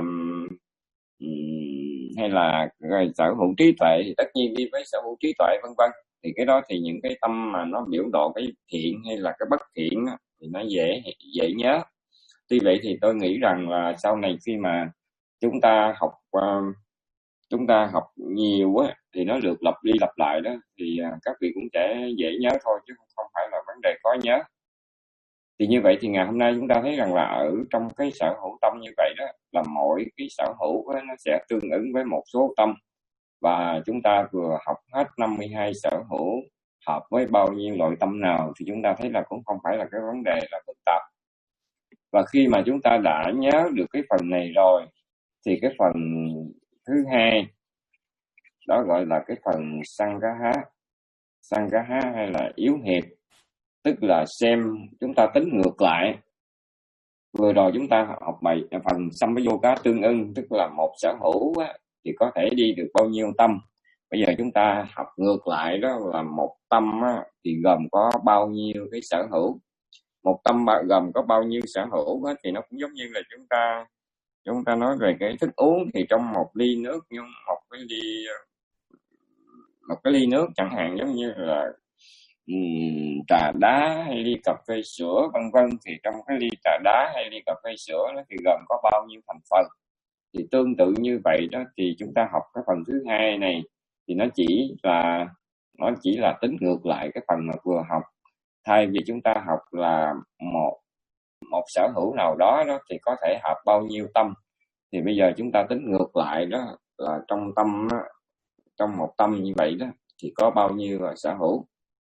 hay là sở hữu trí tuệ thì tất nhiên đi với sở hữu trí tuệ vân vân. Thì cái đó thì những cái tâm mà nó biểu độ cái thiện hay là cái bất thiện đó, thì nó dễ dễ nhớ. Tuy vậy thì tôi nghĩ rằng là sau này khi mà chúng ta học uh, chúng ta học nhiều á, thì nó được lặp đi lặp lại đó, thì uh, các vị cũng sẽ dễ nhớ thôi, chứ không phải là vấn đề khó nhớ. Thì như vậy thì ngày hôm nay chúng ta thấy rằng là ở trong cái sở hữu tâm như vậy đó, là mỗi cái sở hữu đó, nó sẽ tương ứng với một số tâm, và chúng ta vừa học hết năm mươi hai sở hữu hợp với bao nhiêu loại tâm nào thì chúng ta thấy là cũng không phải là cái vấn đề là phức tạp. Và khi mà chúng ta đã nhớ được cái phần này rồi thì cái phần thứ hai đó gọi là cái phần Sangaha. Sangaha hay là yếu hiệp, tức là xem chúng ta tính ngược lại. Vừa rồi chúng ta học bài phần Sambayoga tương ưng, tức là một sở hữu á, thì có thể đi được bao nhiêu tâm. Bây giờ chúng ta học ngược lại, đó là một tâm á, thì gồm có bao nhiêu cái sở hữu. Một tâm gồm có bao nhiêu sở hữu á, thì nó cũng giống như là chúng ta chúng ta nói về cái thức uống, thì trong một ly nước, nhưng một cái ly một cái ly nước chẳng hạn, giống như là um, trà đá hay ly cà phê sữa vân vân, thì trong cái ly trà đá hay ly cà phê sữa đó thì gồm có bao nhiêu thành phần. Thì tương tự như vậy đó, thì chúng ta học cái phần thứ hai này thì nó chỉ là nó chỉ là tính ngược lại cái phần mà vừa học. Thay vì chúng ta học là một một sở hữu nào đó đó thì có thể hợp bao nhiêu tâm, thì bây giờ chúng ta tính ngược lại, đó là trong tâm đó, trong một tâm như vậy đó thì có bao nhiêu là sở hữu.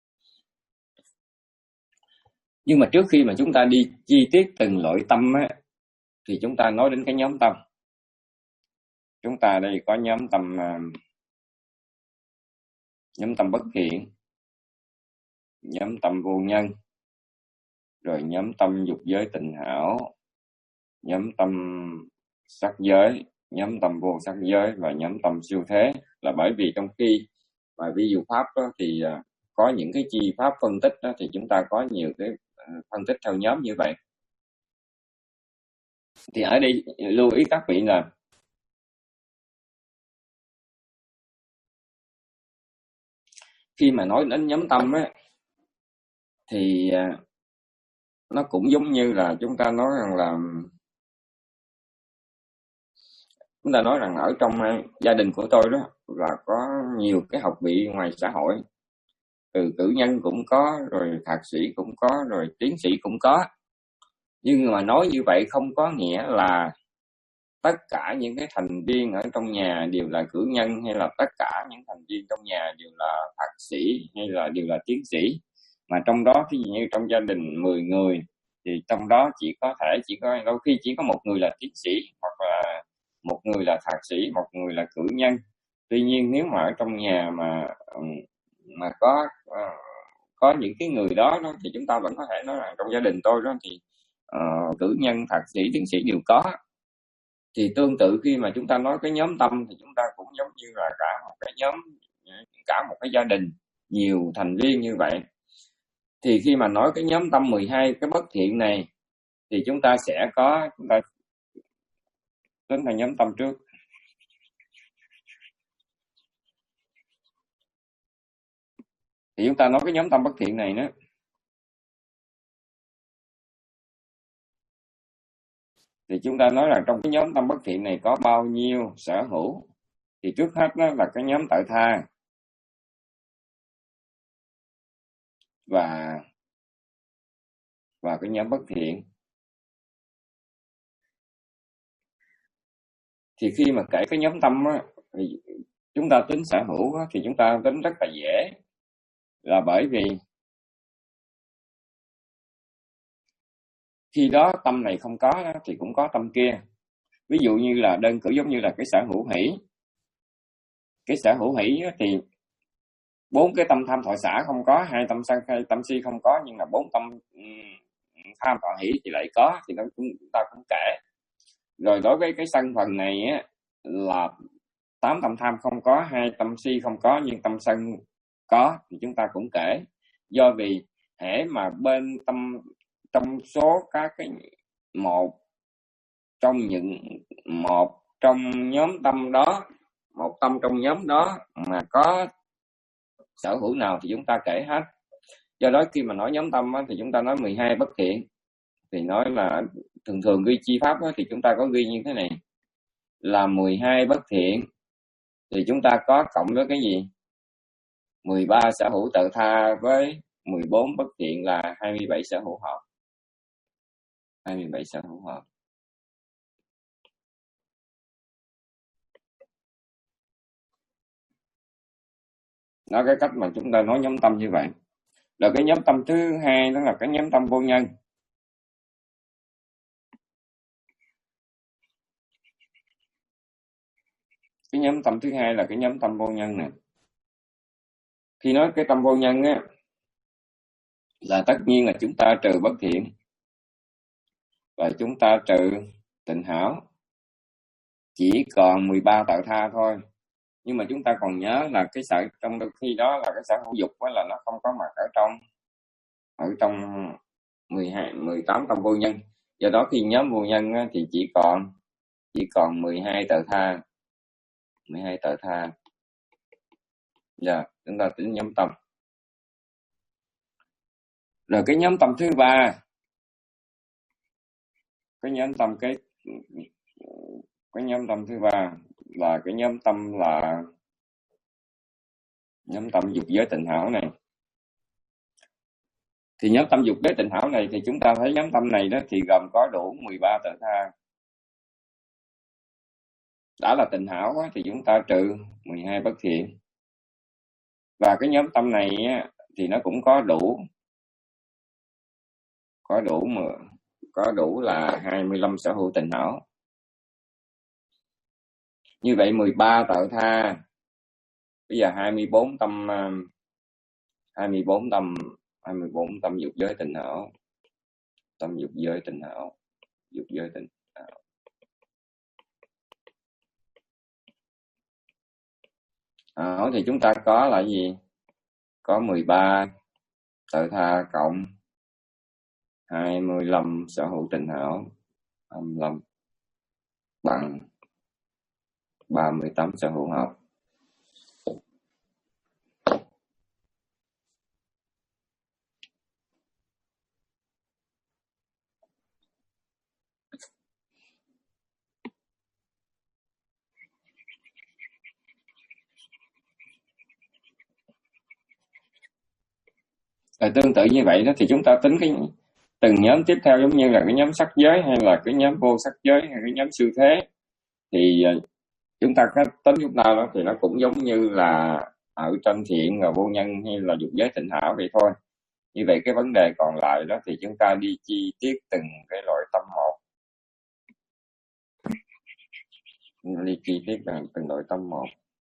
Nhưng mà trước khi mà chúng ta đi chi tiết từng loại tâm á, thì chúng ta nói đến cái nhóm tâm. Chúng ta đây có nhóm tâm nhóm tâm bất thiện, nhóm tâm vô nhân, rồi nhóm tâm dục giới tịnh hảo, nhóm tâm sắc giới, nhóm tâm vô sắc giới và nhóm tâm siêu thế. Là bởi vì trong khi Và ví dụ pháp đó, thì uh, có những cái chi pháp phân tích đó, thì chúng ta có nhiều cái uh, phân tích theo nhóm như vậy. Thì ở đây lưu ý các vị là khi mà nói đến nhóm tâm á, thì uh, nó cũng giống như là chúng ta nói rằng là chúng ta nói rằng ở trong gia đình của tôi đó là có nhiều cái học vị ngoài xã hội, từ cử nhân cũng có, rồi thạc sĩ cũng có, rồi tiến sĩ cũng có. Nhưng mà nói như vậy không có nghĩa là tất cả những cái thành viên ở trong nhà đều là cử nhân, hay là tất cả những thành viên trong nhà đều là thạc sĩ hay là đều là tiến sĩ. Mà trong đó ví dụ như trong gia đình mười người thì trong đó chỉ có thể chỉ có đôi khi chỉ có một người là tiến sĩ, hoặc là một người là thạc sĩ, một người là cử nhân. Tuy nhiên nếu mà ở trong nhà mà mà có có những cái người đó, đó thì chúng ta vẫn có thể nói là trong gia đình tôi đó thì uh, cử nhân, thạc sĩ, tiến sĩ đều có. Thì tương tự khi mà chúng ta nói cái nhóm tâm thì chúng ta cũng giống như là cả một cái nhóm, cả một cái gia đình nhiều thành viên như vậy. Thì khi mà nói cái nhóm tâm mười hai cái bất thiện này thì chúng ta sẽ có, chúng ta tính là nhóm tâm trước. Thì chúng ta nói cái nhóm tâm bất thiện này nữa, thì chúng ta nói là trong cái nhóm tâm bất thiện này có bao nhiêu sở hữu. Thì trước hết đó là cái nhóm tự tha và và cái nhóm bất thiện. Thì khi mà kể cái nhóm tâm á, thì chúng ta tính sở hữu á, thì chúng ta tính rất là dễ, là bởi vì khi đó tâm này không có đó, thì cũng có tâm kia. Ví dụ như là đơn cử giống như là cái sở hữu hỷ. Cái sở hữu hỷ thì bốn cái tâm tham thọ xả không có, hai tâm sân, hai tâm si không có, nhưng là bốn tâm tham thọ hỷ thì lại có, thì nó cũng chúng ta cũng kể. Rồi đối với cái sân phần này á, là tám tâm tham không có, hai tâm si không có, nhưng tâm sân có, thì chúng ta cũng kể. Do vì hễ mà bên tâm, trong số các cái một trong những một trong nhóm tâm đó, một tâm trong nhóm đó mà có sở hữu nào thì chúng ta kể hết. Do đó khi mà nói nhóm tâm á, thì chúng ta nói mười hai bất thiện. Thì nói là thường thường ghi chi pháp á, thì chúng ta có ghi như thế này là mười hai bất thiện, thì chúng ta có cộng với cái gì? mười ba sở hữu tự tha với mười bốn bất thiện là hai mươi bảy sở hữu hợp. hai mươi bảy sở hữu hợp. Đó cái cách mà chúng ta nói nhóm tâm như vậy. Rồi cái nhóm tâm thứ hai đó là cái nhóm tâm vô nhân. Cái nhóm tâm thứ hai là cái nhóm tâm vô nhân này. Khi nói cái tâm vô nhân á, là tất nhiên là chúng ta trừ bất thiện và chúng ta trừ tịnh hảo, chỉ còn mười ba tự tha thôi. Nhưng mà chúng ta còn nhớ là cái sở trong khi đó là cái sở hữu dục là nó không có mặt ở trong ở trong mười hai, mười tám tâm vô nhân. Do đó khi nhóm vô nhân á, thì chỉ còn chỉ còn mười hai tự tha, mười hai tự tha. Giờ yeah, chúng ta tính nhóm tâm. Rồi cái nhóm tâm thứ ba, cái nhóm tâm cái cái nhóm tâm thứ ba là cái nhóm tâm là nhóm tâm dục giới tịnh hảo này. Thì nhóm tâm dục giới tịnh hảo này thì chúng ta thấy nhóm tâm này đó thì gồm có đủ mười ba tự tha. Đã là tịnh hảo á, thì chúng ta trừ mười hai bất thiện. Và cái nhóm tâm này á, thì nó cũng có đủ có đủ mà có đủ là hai mươi lăm sở hữu tịnh hảo. Như vậy mười ba tự tha, bây giờ hai mươi bốn tâm hai mươi bốn tâm hai mươi bốn tâm dục giới tịnh hảo. Tâm dục giới tịnh hảo, dục giới tịnh hảo. Ảo thì chúng ta có là gì? Có mười ba tự tha cộng hai mươi lăm sở hữu tịnh hảo, hai mươi lăm bằng ba mươi tám sở hữu hợp. Rồi tương tự như vậy đó thì chúng ta tính cái từng nhóm tiếp theo, giống như là cái nhóm sắc giới hay là cái nhóm vô sắc giới hay cái nhóm siêu thế, thì chúng ta có tính chúng ta đó thì nó cũng giống như là ở trong thiện và vô nhân hay là dục giới tịnh hảo vậy thôi. Như vậy cái vấn đề còn lại đó thì chúng ta đi chi tiết từng cái loại tâm một, đi chi tiết từng, từng loại tâm một.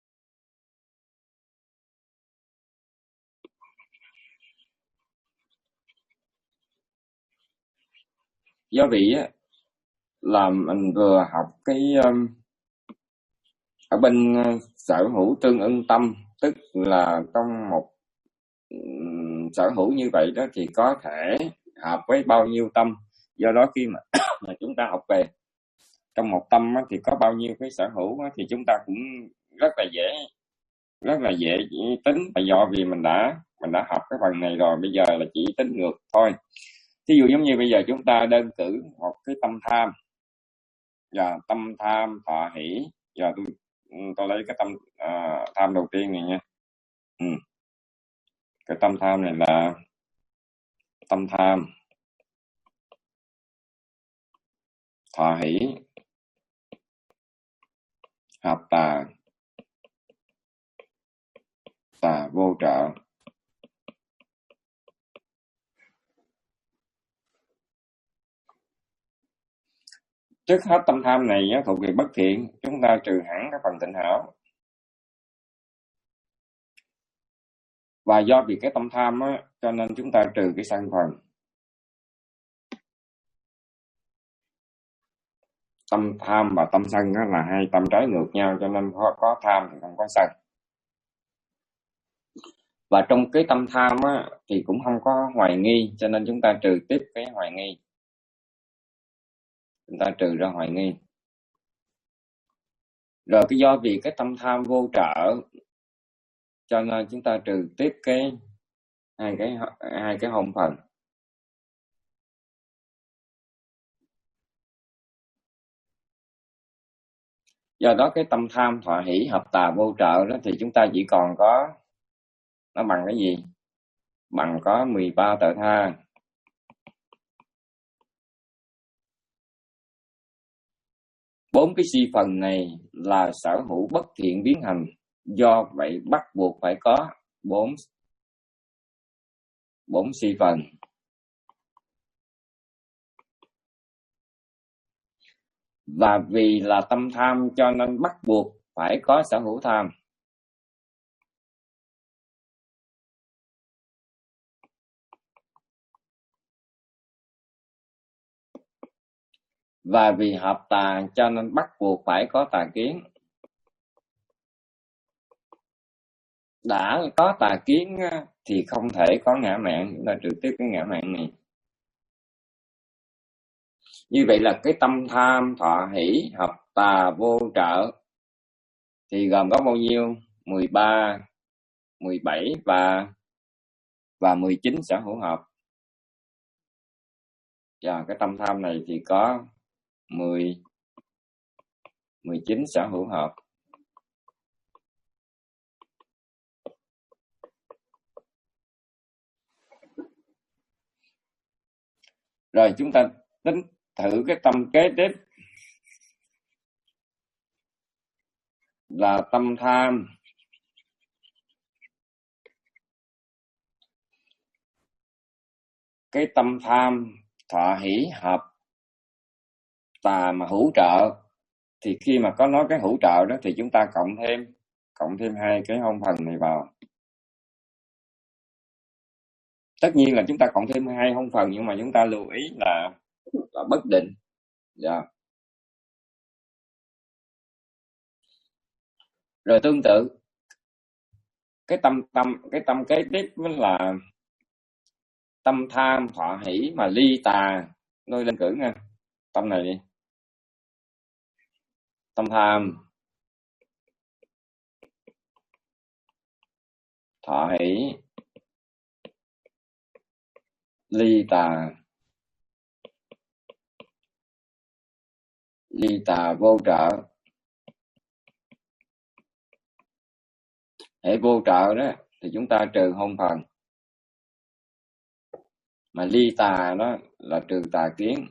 Do vì á, là mình vừa học cái um, ở bên uh, sở hữu tương ưng tâm, tức là trong một um, sở hữu như vậy đó thì có thể hợp với bao nhiêu tâm. Do đó khi mà, mà chúng ta học về trong một tâm á, thì có bao nhiêu cái sở hữu á, thì chúng ta cũng rất là dễ rất là dễ tính, là do vì mình đã mình đã học cái phần này rồi, bây giờ là chỉ tính ngược thôi. Ví dụ giống như bây giờ chúng ta đơn cử một cái tâm tham, giờ tâm tham thọ hỷ, giờ tôi tôi lấy cái tâm uh, tham đầu tiên này nha. Ừ. Cái tâm tham này là tâm tham thọ hỷ hợp tà tà vô trợ. Trước hết tâm tham này á, thuộc về bất thiện, chúng ta trừ hẳn cái phần tịnh hảo. Và do vì cái tâm tham á, cho nên chúng ta trừ cái sân phần. Tâm tham và tâm sân á, là hai tâm trái ngược nhau, cho nên có, có tham thì không có sân. Và trong cái tâm tham á, thì cũng không có hoài nghi, cho nên chúng ta trừ tiếp cái hoài nghi. Chúng ta trừ ra hoài nghi. Rồi cái do vì cái tâm tham vô trợ, cho nên chúng ta trừ tiếp cái hai cái hai cái hôn phần. Do đó cái tâm tham thọ hỷ hợp tà vô trợ đó thì chúng ta chỉ còn có, nó bằng cái gì? Bằng có mười ba tự tha. Bốn cái si phần này là sở hữu bất thiện biến hành, do vậy bắt buộc phải có bốn bốn si phần. Và vì là tâm tham cho nên bắt buộc phải có sở hữu tham. Và vì hợp tà cho nên bắt buộc phải có tà kiến. Đã có tà kiến thì không thể có ngã mạn. Chúng ta trừ tiếp cái ngã mạn này. Như vậy là cái tâm tham thọ hỷ hợp tà vô trợ thì gồm có bao nhiêu? mười ba, mười bảy và và mười chín sở hữu hợp. Và cái tâm tham này thì có mười, mười chín sở hữu hợp. Rồi chúng ta tính thử cái tâm kế tiếp là tâm tham cái tâm tham thọ hỷ hợp tà mà hữu trợ, thì khi mà có nói cái hữu trợ đó thì chúng ta cộng thêm cộng thêm hai cái hôn phần này vào. Tất nhiên là chúng ta cộng thêm hai hôn phần, nhưng mà chúng ta lưu ý là, là bất định. Dạ. Rồi tương tự cái tâm tâm cái tâm kế tiếp là tâm tham thọ hỷ mà ly tà. Nói lên cử nha, tâm này đi. Tâm tham thọ hỷ ly tà. Ly tà vô trợ. Hễ vô trợ đó thì chúng ta trừ hôn phần, mà ly tà đó là trừ tà kiến.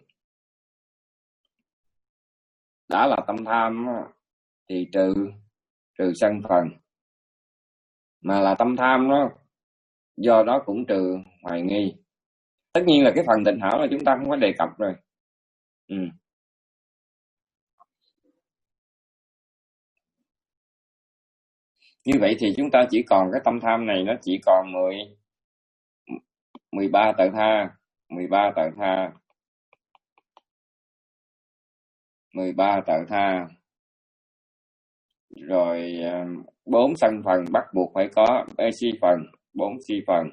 Đã là tâm tham đó, thì trừ trừ sân phần, mà là tâm tham đó, do đó cũng trừ hoài nghi. Tất nhiên là cái phần tịnh hảo là chúng ta không có đề cập rồi. Ừ. Như vậy thì chúng ta chỉ còn cái tâm tham này, nó chỉ còn mười mười ba tự tha, mười ba tự tha, mười ba tự tha, rồi bốn sân phần bắt buộc phải có, si phần, bốn si phần,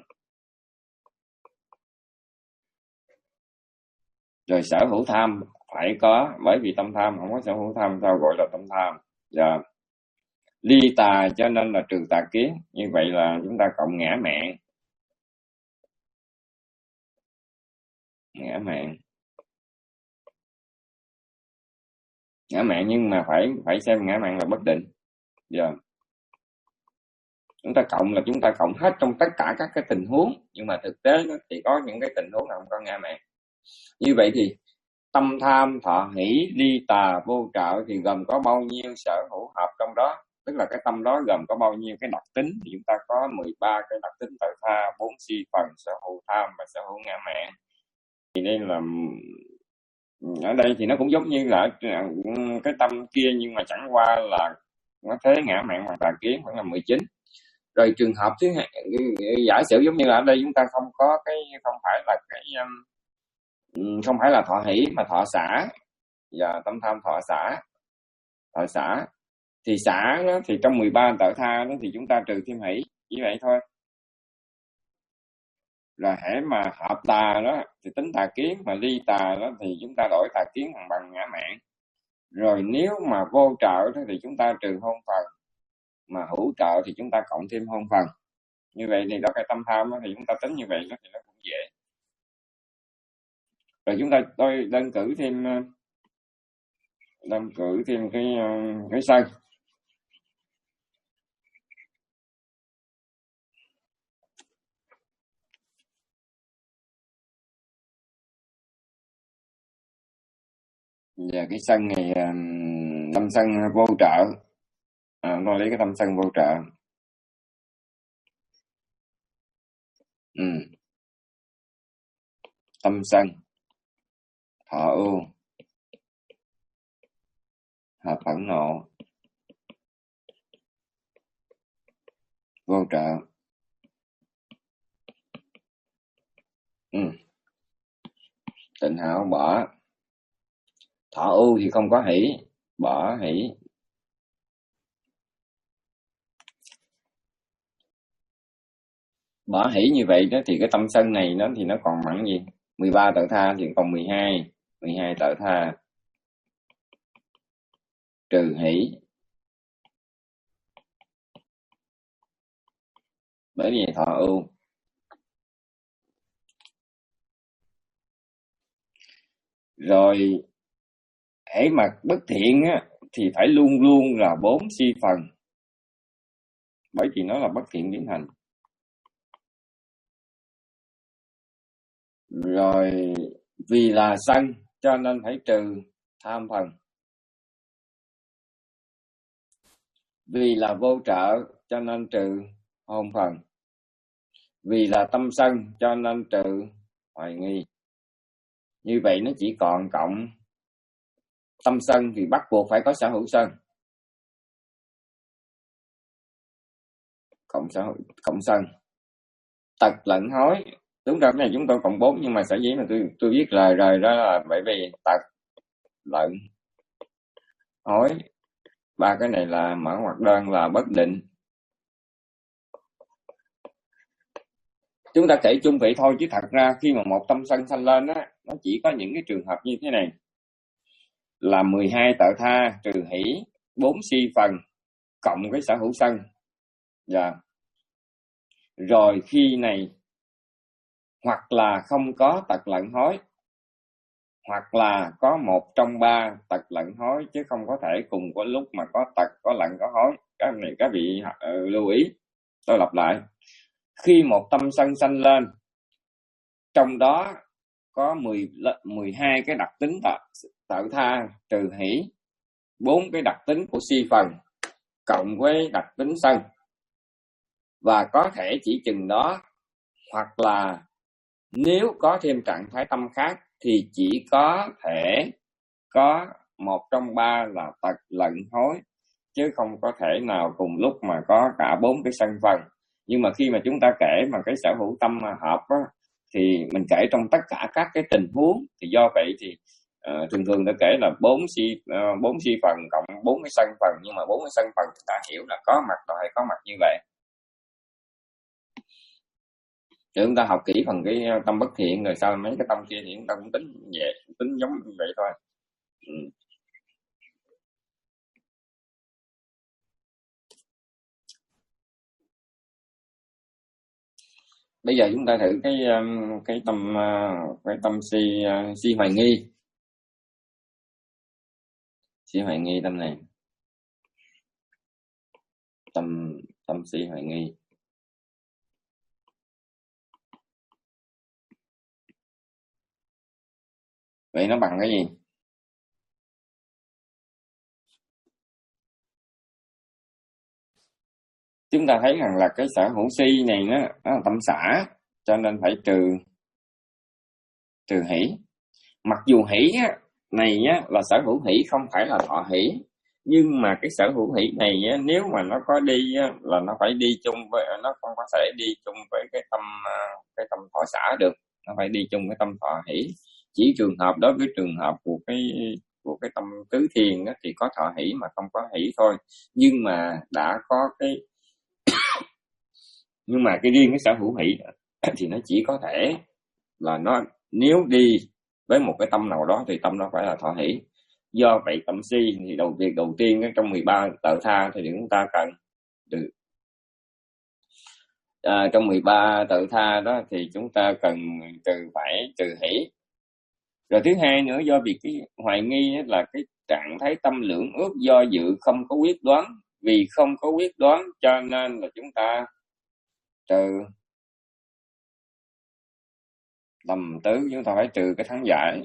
rồi sở hữu tham phải có, bởi vì tâm tham không có sở hữu tham sao gọi là tâm tham. Dạ. Ly tà cho nên là trừ tà kiến. Như vậy là chúng ta cộng ngã mạn. Ngã mạn. Ngã mạn nhưng mà phải phải xem ngã mạn là bất định. Dạ. Chúng ta cộng là chúng ta cộng hết trong tất cả các cái tình huống, nhưng mà thực tế thì có những cái tình huống nào không có ngã mạn. Như vậy thì tâm tham thọ hỷ ly tà vô trợ thì gồm có bao nhiêu sở hữu hợp trong đó? Tức là cái tâm đó gồm có bao nhiêu cái đặc tính? Thì chúng ta có mười ba cái đặc tính tự tha, bốn si phần, sở hữu tham và sở hữu ngã mạn. Thì đây là ở đây thì nó cũng giống như là cái tâm kia, nhưng mà chẳng qua là nó thế ngã mạn hoặc tà kiến vẫn là mười chín. Rồi trường hợp thứ hai, giả sử giống như là ở đây chúng ta không có cái, không phải là cái không phải là thọ hỷ mà thọ xả, và tâm tham thọ xả, thọ xả thì xả đó, thì trong mười ba tự tha đó thì chúng ta trừ thêm hỷ, chỉ vậy thôi. Rồi hễ mà hợp tà đó thì tính tà kiến, mà ly tà đó thì chúng ta đổi tà kiến bằng bằng ngã mạn. Rồi nếu mà vô trợ đó thì chúng ta trừ hôn phần, mà hữu trợ thì chúng ta cộng thêm hôn phần. Như vậy thì đó, cái tâm tham đó, thì chúng ta tính như vậy đó, thì nó cũng dễ. Rồi chúng ta tôi đơn cử thêm đơn cử thêm cái cái sân. Và cái sân này tâm sân vô trợ. À, tôi lấy cái tâm sân vô trợ. Ừ. Tâm sân thọ ưu hợp phẫn nộ vô trợ. Ừ. Tịnh hảo bỏ. Thọ ưu thì không có hỷ, bỏ hỷ. Bỏ hỷ như vậy đó thì cái tâm sân này nó thì nó còn bằng gì? mười ba tự tha thì còn mười hai, mười hai tự tha trừ hỷ. Bởi vì thọ ưu. Rồi hễ mà bất thiện á thì phải luôn luôn là bốn si phần, bởi vì nó là bất thiện biến thành. Rồi vì là sân cho nên phải trừ tham phần. Vì là vô trợ cho nên trừ hôn phần. Vì là tâm sân cho nên trừ hoài nghi. Như vậy nó chỉ còn cộng tâm sân thì bắt buộc phải có sở hữu sân, cộng sở hữu, cộng sân. Tật lẫn hối. Đúng ra cái này chúng tôi cộng bốn, nhưng mà sở dĩ mà tôi tôi viết lời rời đó là bởi vì tật lẫn hối, ba cái này là mở ngoặc đơn là bất định. Chúng ta kể chung vậy thôi, chứ thật ra khi mà một tâm sân sanh lên á, nó chỉ có những cái trường hợp như thế này là mười hai tự tha trừ hỷ, bốn si phần cộng cái sở hữu sân. Dạ. Rồi khi này hoặc là không có tật lận hối, hoặc là có một trong ba tật lận hối, chứ không có thể cùng có lúc mà có tật, có lận, có hối. Cái này các vị uh, lưu ý. Tôi lặp lại. Khi một tâm sân sanh lên, trong đó có mười, mười hai cái đặc tính tự tha trừ hỷ, bốn cái đặc tính của si phần cộng với đặc tính sân, và có thể chỉ chừng đó, hoặc là nếu có thêm trạng thái tâm khác thì chỉ có thể có một trong ba là tật lận hối, chứ không có thể nào cùng lúc mà có cả bốn cái sân phần. Nhưng mà khi mà chúng ta kể mà cái sở hữu tâm mà hợp á, thì mình kể trong tất cả các cái tình huống, thì do vậy thì uh, thường thường ta kể là bốn si uh, bốn si phần cộng bốn cái sân phần, nhưng mà bốn cái sân phần chúng ta hiểu là có mặt rồi hay có mặt như vậy. Chứ chúng ta học kỹ phần cái tâm bất thiện rồi sau mấy cái tâm kia thì chúng ta cũng tính về tính giống như vậy thôi. Ừ. Bây giờ chúng ta thử cái cái tâm cái tâm si si hoài nghi. Si hoài nghi tâm này. Tâm tâm si hoài nghi. Vậy nó bằng cái gì? Chúng ta thấy rằng là cái sở hữu si này nó, nó là tâm xả, cho nên phải trừ trừ hỷ. Mặc dù hỷ á, này á, là sở hữu hỷ, không phải là thọ hỷ, nhưng mà cái sở hữu hỷ này á, nếu mà nó có đi á, là nó phải đi chung với, nó không có thể đi chung với cái tâm cái tâm thọ xả được, nó phải đi chung với tâm thọ hỷ. Chỉ trường hợp đối với trường hợp của cái của cái tâm tứ thiền á, thì có thọ hỷ mà không có hỷ thôi. Nhưng mà đã có cái nhưng mà cái riêng cái sở hữu hỷ thì nó chỉ có thể là nó nếu đi với một cái tâm nào đó thì tâm đó phải là thọ hỷ. Do vậy tâm si thì đầu việc đầu tiên trong mười ba tự tha thì chúng ta cần được à, trong mười ba tự tha đó thì chúng ta cần trừ phải trừ hỷ. Rồi thứ hai nữa, do vì cái hoài nghi là cái trạng thái tâm lưỡng ước do dự không có quyết đoán, vì không có quyết đoán cho nên là chúng ta trừ tầm tứ, chúng ta phải trừ cái thắng giải.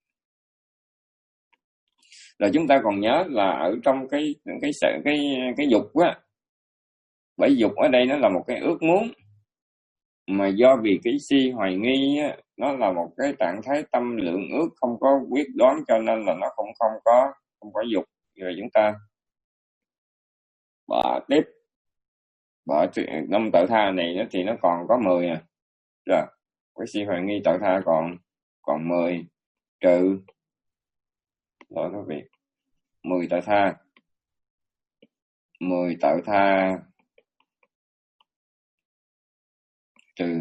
Rồi chúng ta còn nhớ là ở trong cái cái cái cái, cái dục á, bởi dục ở đây nó là một cái ước muốn, mà do vì cái si hoài nghi á, nó là một cái trạng thái tâm lượng ước không có quyết đoán, cho nên là nó cũng không có không có dục. Rồi chúng ta bỏ tiếp, bỏ năm tự tha này nó thì nó còn có mười à. Rồi cái si hoài nghi tự tha còn còn mười, trừ rồi các vị mười tự tha mười tự tha trừ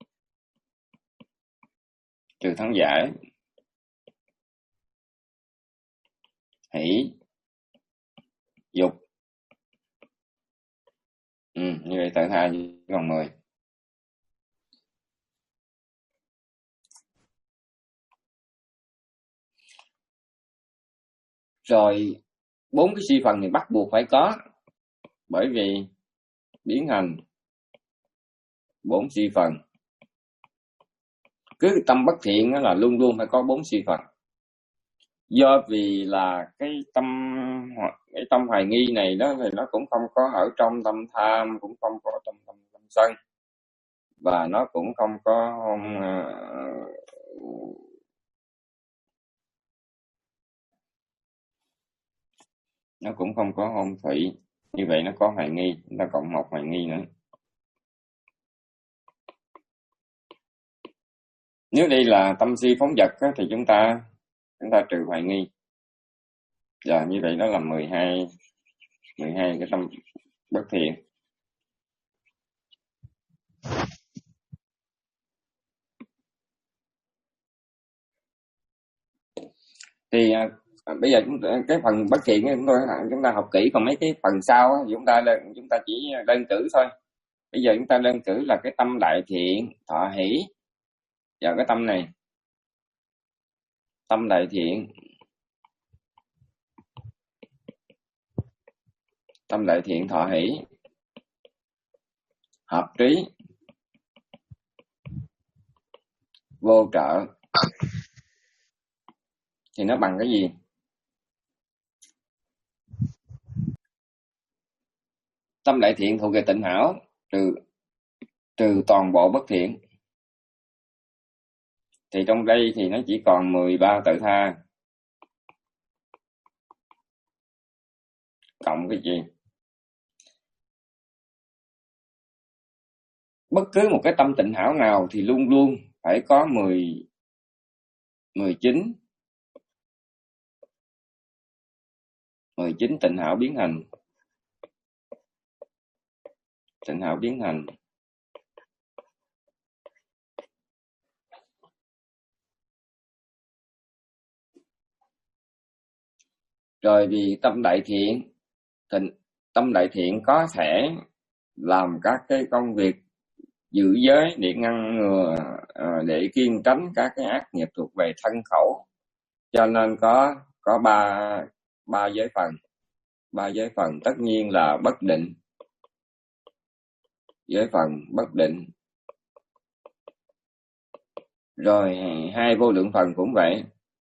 trừ thắng giải, hỷ, dục. Ừ, như vậy tự tha còn mười. Rồi bốn cái si phần thì bắt buộc phải có, bởi vì biến hành bốn si phần, cứ tâm bất thiện là luôn luôn phải có bốn si phần. Do vì là cái tâm cái tâm hoài nghi này đó thì nó cũng không có ở trong tâm tham, cũng không có trong tâm, tâm sân, và nó cũng không có uh, nó cũng không có hôn thủy. Như vậy nó có hoài nghi, chúng ta cộng một hoài nghi nữa. Nếu đây là tâm si phóng dật á, thì chúng ta chúng ta trừ hoài nghi. Giờ như vậy đó là mười hai mười hai cái tâm bất thiện. Thì à, bây giờ chúng ta, cái phần bất thiện chúng tôi chúng ta học kỹ, còn mấy cái phần sau á, chúng ta chúng ta chỉ đơn cử thôi. Bây giờ chúng ta đơn cử là cái tâm đại thiện thọ hỷ. Giờ cái tâm này, tâm đại thiện, tâm đại thiện thọ hỷ, hợp trí, vô trợ, thì nó bằng cái gì? Tâm đại thiện thuộc về tịnh hảo, trừ trừ toàn bộ bất thiện. Thì trong đây thì nó chỉ còn mười ba tự tha cộng cái gì? Bất cứ một cái tâm tịnh hảo nào thì luôn luôn phải có mười, mười chín, mười chín tịnh hảo biến hành. Tịnh hảo biến hành. Rồi vì tâm đại thiện, tịnh, tâm đại thiện có thể làm các cái công việc giữ giới để ngăn ngừa, để kiêng tránh các cái ác nghiệp thuộc về thân khẩu, cho nên có có ba ba giới phần. Ba giới phần tất nhiên là bất định, giới phần bất định. Rồi hai vô lượng phần cũng vậy,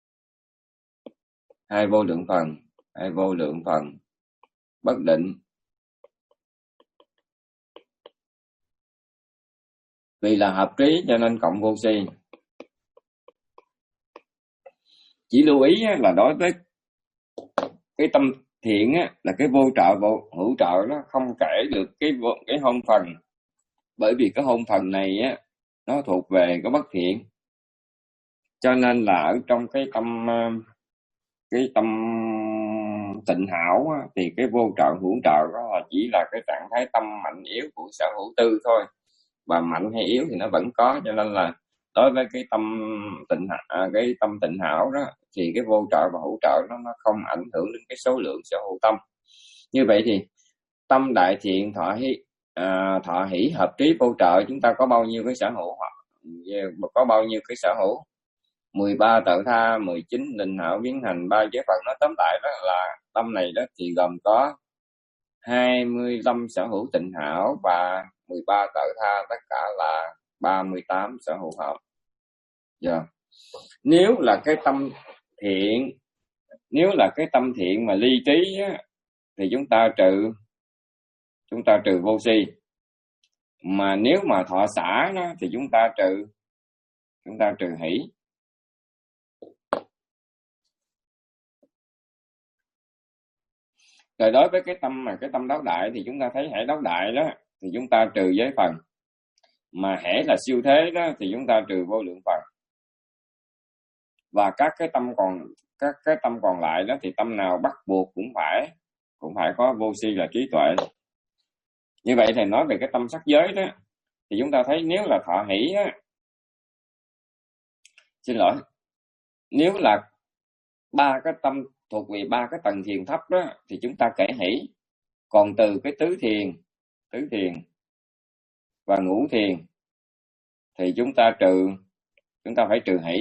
hai vô lượng phần, hai vô lượng phần bất định. Vì là hợp trí cho nên cộng vô si. Chỉ lưu ý là đối với cái tâm thiện á, là cái vô trợ vô hữu trợ nó không kể được cái vô, cái hôn phần, bởi vì cái hôn phần này á nó thuộc về cái bất thiện, cho nên là ở trong cái tâm cái tâm tịnh hảo á, thì cái vô trợ hữu trợ đó là chỉ là cái trạng thái tâm mạnh yếu của sở hữu tư thôi, và mạnh hay yếu thì nó vẫn có, cho nên là đối với cái tâm tịnh à, cái tâm tịnh hảo đó thì cái vô trợ và hữu trợ nó nó không ảnh hưởng đến cái số lượng sở hữu tâm. Như vậy thì tâm đại thiện thọ hỷ, à, thọ hỷ hợp trí vô trợ, chúng ta có bao nhiêu cái sở hữu, có bao nhiêu cái sở hữu? mười ba tự tha, mười chín tịnh hảo biến hành, ba giới phần. Nó tóm lại đó là tâm này đó thì gồm có hai mươi lăm sở hữu tịnh hảo và mười ba tự tha, tất cả là ba mươi tám sở hữu hợp. Yeah. Nếu là cái tâm thiện, nếu là cái tâm thiện mà ly trí á, thì chúng ta trừ chúng ta trừ vô si. Mà nếu mà thọ xả nó thì chúng ta trừ chúng ta trừ hỷ. Rồi đối với cái tâm mà cái tâm đáo đại thì chúng ta thấy hễ đáo đại đó thì chúng ta trừ giới phần, mà hễ là siêu thế đó thì chúng ta trừ vô lượng phần. Và các cái tâm còn các cái tâm còn lại đó thì tâm nào bắt buộc cũng phải cũng phải có vô si là trí tuệ. Như vậy thì nói về cái tâm sắc giới đó thì chúng ta thấy nếu là thọ hỷ á, xin lỗi, nếu là ba cái tâm thuộc về ba cái tầng thiền thấp đó thì chúng ta kể hỷ. Còn từ cái tứ thiền, tứ thiền và ngũ thiền thì chúng ta trừ chúng ta phải trừ hỷ.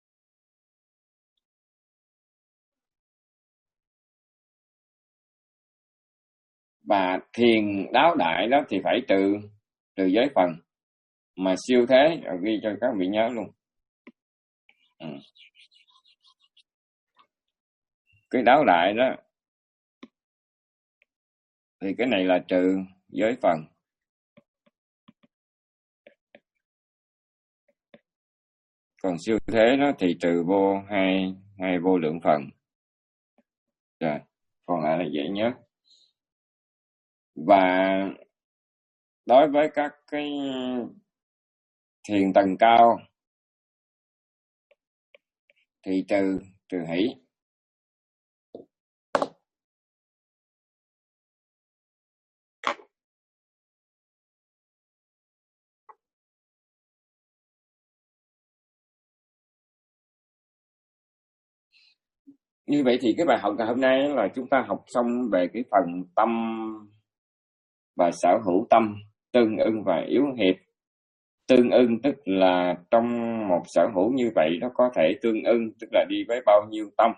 Và thiền đáo đại đó thì phải trừ trừ giới phần. Mà siêu thế, ghi cho các vị nhớ luôn. Ừ. Cái đáo đại đó thì cái này là trừ giới phần. Còn siêu thế đó thì trừ vô hai hai vô lượng phần. Rồi, còn lại là dễ nhớ. Và đối với các cái thiền tầng cao thì trừ trừ hỷ. Như vậy thì cái bài học ngày hôm nay là chúng ta học xong về cái phần tâm và sở hữu tâm, tương ưng và yếu hiệp. Tương ưng tức là trong một sở hữu như vậy nó có thể tương ưng, tức là đi với bao nhiêu tâm.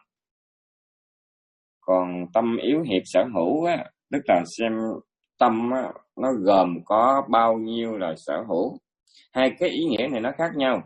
Còn tâm yếu hiệp sở hữu á, tức là xem tâm á, nó gồm có bao nhiêu là sở hữu. Hai cái ý nghĩa này nó khác nhau.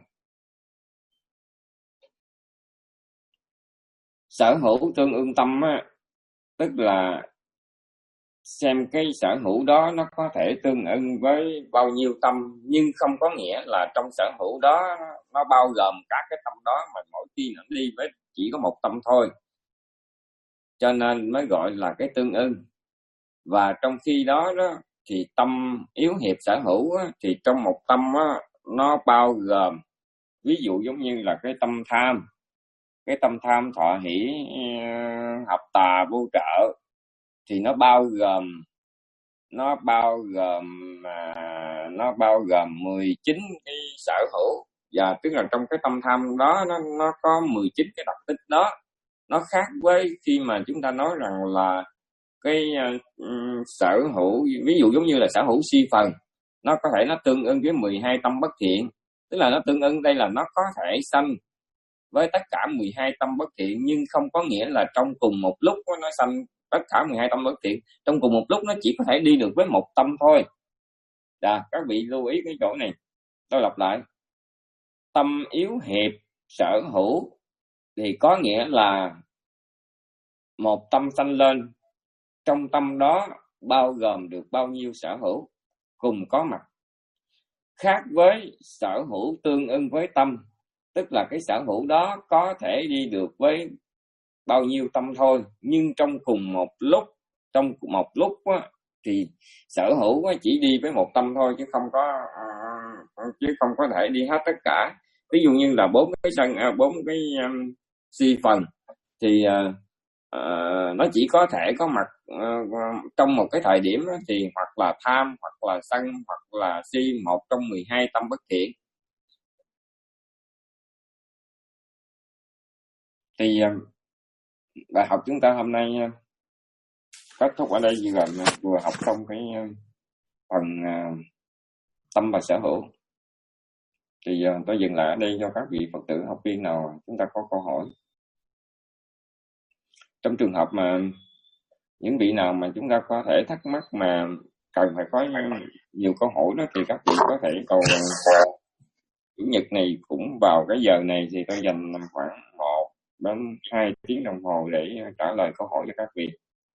Sở hữu tương ưng tâm á, tức là xem cái sở hữu đó nó có thể tương ưng với bao nhiêu tâm, nhưng không có nghĩa là trong sở hữu đó nó bao gồm cả cái tâm đó, mà mỗi khi nó đi với chỉ có một tâm thôi, cho nên mới gọi là cái tương ưng. Và trong khi đó đó thì tâm yếu hiệp sở hữu á, thì trong một tâm á, nó bao gồm, ví dụ giống như là cái tâm tham, cái tâm tham thọ hỷ hợp tà vô trợ, thì nó bao gồm nó bao gồm à, nó bao gồm mười chín cái sở hữu. Và tức là trong cái tâm tham đó nó nó có mười chín cái đặc tính đó. Nó khác với khi mà chúng ta nói rằng là cái uh, sở hữu, ví dụ giống như là sở hữu si phần, nó có thể nó tương ưng với mười hai tâm bất thiện. Tức là nó tương ưng đây là nó có thể sanh với tất cả mười hai tâm bất thiện, nhưng không có nghĩa là trong cùng một lúc nó sanh tất cả mười hai tâm bất thiện. Trong cùng một lúc nó chỉ có thể đi được với một tâm thôi. Đã, các vị lưu ý cái chỗ này. Tôi lặp lại. Tâm yếu hiệp sở hữu thì có nghĩa là một tâm sanh lên, trong tâm đó bao gồm được bao nhiêu sở hữu cùng có mặt. Khác với sở hữu tương ưng với tâm, tức là cái sở hữu đó có thể đi được với bao nhiêu tâm thôi, nhưng trong cùng một lúc, trong một lúc á, thì sở hữu á, chỉ đi với một tâm thôi, chứ không có uh, chứ không có thể đi hết tất cả. Ví dụ như là bốn cái sân, bốn uh, cái um, si phần thì uh, uh, nó chỉ có thể có mặt uh, trong một cái thời điểm đó, thì hoặc là tham, hoặc là sân, hoặc là si, một trong mười hai tâm bất thiện. Thì uh, bài học chúng ta hôm nay uh, kết thúc ở đây, vừa vừa học xong cái uh, phần uh, tâm và sở hữu. Thì uh, tôi dừng lại ở đây cho các vị Phật tử học viên nào chúng ta có câu hỏi. Trong trường hợp mà những vị nào mà chúng ta có thể thắc mắc mà cần phải có nhiều câu hỏi đó, thì các vị có thể cầu chủ nhật này cũng vào cái giờ này, thì tôi dành khoảng một đến hai tiếng đồng hồ để trả lời câu hỏi cho các vị.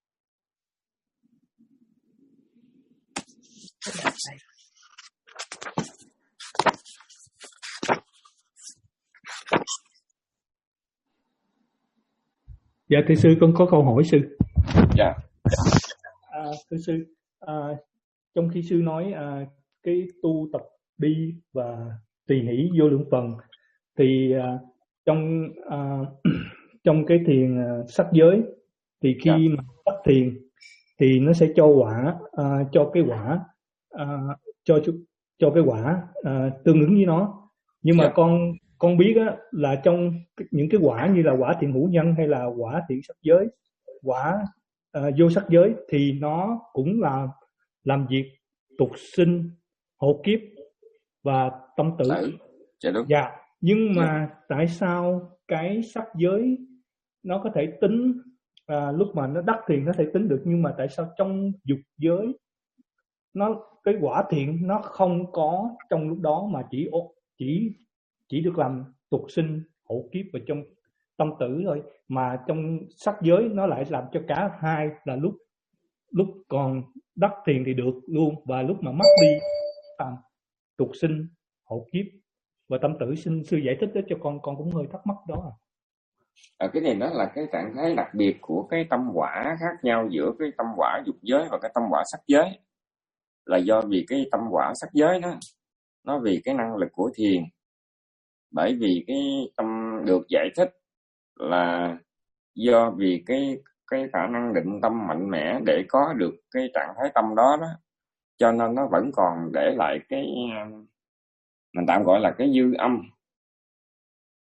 Dạ thưa sư, con có câu hỏi sư. Dạ. À, thưa sư, à, trong khi sư nói à, cái tu tập bi và tùy hỷ vô lượng phần, thì à, trong à, trong cái thiền à, sắc giới, thì khi dạ. mà bắt thiền thì nó sẽ cho quả, à, cho cái quả, à, cho cho cái quả à, tương ứng với nó. Nhưng mà dạ. con con biết á, là trong những cái quả như là quả thiện hữu nhân hay là quả thiện sắc giới, quả uh, vô sắc giới, thì nó cũng là làm việc tục sinh, hộ kiếp và tâm tử. Dạ, đúng. Dạ. Nhưng mà dạ. tại sao cái sắc giới nó có thể tính, uh, lúc mà nó đắc thiền nó thể tính được, nhưng mà tại sao trong dục giới nó cái quả thiện nó không có trong lúc đó, mà chỉ chỉ chỉ được làm tục sinh, hộ kiếp và trong tâm tử thôi, mà trong sắc giới nó lại làm cho cả hai, là lúc lúc còn đắc thiền thì được luôn, và lúc mà mất đi làm tục sinh, hộ kiếp và tâm tử. Xin sư giải thích đó cho con, con cũng hơi thắc mắc đó. À. À, cái này nó là cái trạng thái đặc biệt của cái tâm quả khác nhau giữa cái tâm quả dục giới và cái tâm quả sắc giới, là do vì cái tâm quả sắc giới đó nó vì cái năng lực của thiền. Bởi vì cái tâm được giải thích là do vì cái cái khả năng định tâm mạnh mẽ để có được cái trạng thái tâm đó đó, cho nên nó vẫn còn để lại cái, mình tạm gọi là cái dư âm.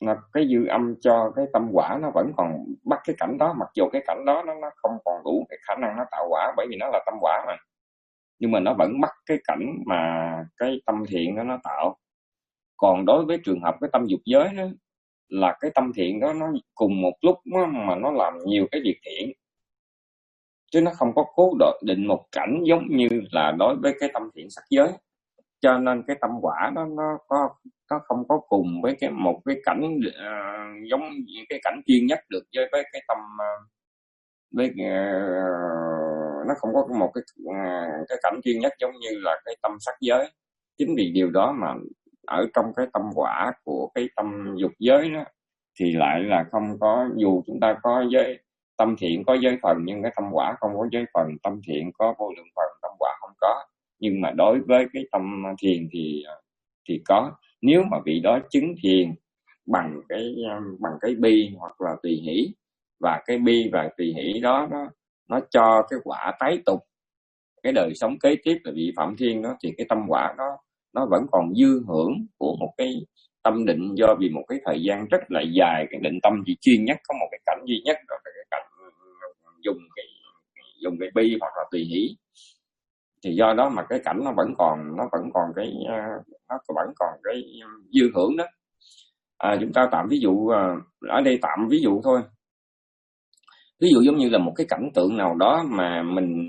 nó cái dư âm cho cái tâm quả nó vẫn còn bắt cái cảnh đó, mặc dù cái cảnh đó nó, nó không còn đủ cái khả năng nó tạo quả, bởi vì nó là tâm quả mà, nhưng mà nó vẫn bắt cái cảnh mà cái tâm thiện đó nó tạo. Còn đối với trường hợp cái tâm dục giới đó, là cái tâm thiện đó nó cùng một lúc đó, mà nó làm nhiều cái việc thiện, chứ nó không có cố định một cảnh giống như là đối với cái tâm thiện sắc giới. Cho nên cái tâm quả đó nó có nó không có cùng với cái một cái cảnh uh, giống như cái cảnh chuyên nhất được với với cái tâm uh, với uh, nó không có một cái uh, cái cảnh chuyên nhất giống như là cái tâm sắc giới. Chính vì điều đó mà ở trong cái tâm quả của cái tâm dục giới đó thì lại là không có, dù chúng ta có giới tâm thiện có giới phần, nhưng cái tâm quả không có giới phần, tâm thiện có vô lượng phần, tâm quả không có. Nhưng mà đối với cái tâm thiền thì thì có. Nếu mà vị đó chứng thiền bằng cái bằng cái bi hoặc là tùy hỷ, và cái bi và tùy hỷ đó nó nó cho cái quả tái tục cái đời sống kế tiếp là vị Phạm Thiên đó, thì cái tâm quả đó nó vẫn còn dư hưởng của một cái tâm định, do vì một cái thời gian rất là dài cái định tâm chỉ chuyên nhất có một cái cảnh duy nhất, đó là cái cảnh dùng cái dùng cái bi hoặc là tùy hỷ. Thì do đó mà cái cảnh nó vẫn còn nó vẫn còn cái nó vẫn còn cái dư hưởng đó. À, chúng ta tạm ví dụ ở đây tạm ví dụ thôi. Ví dụ giống như là một cái cảnh tượng nào đó mà mình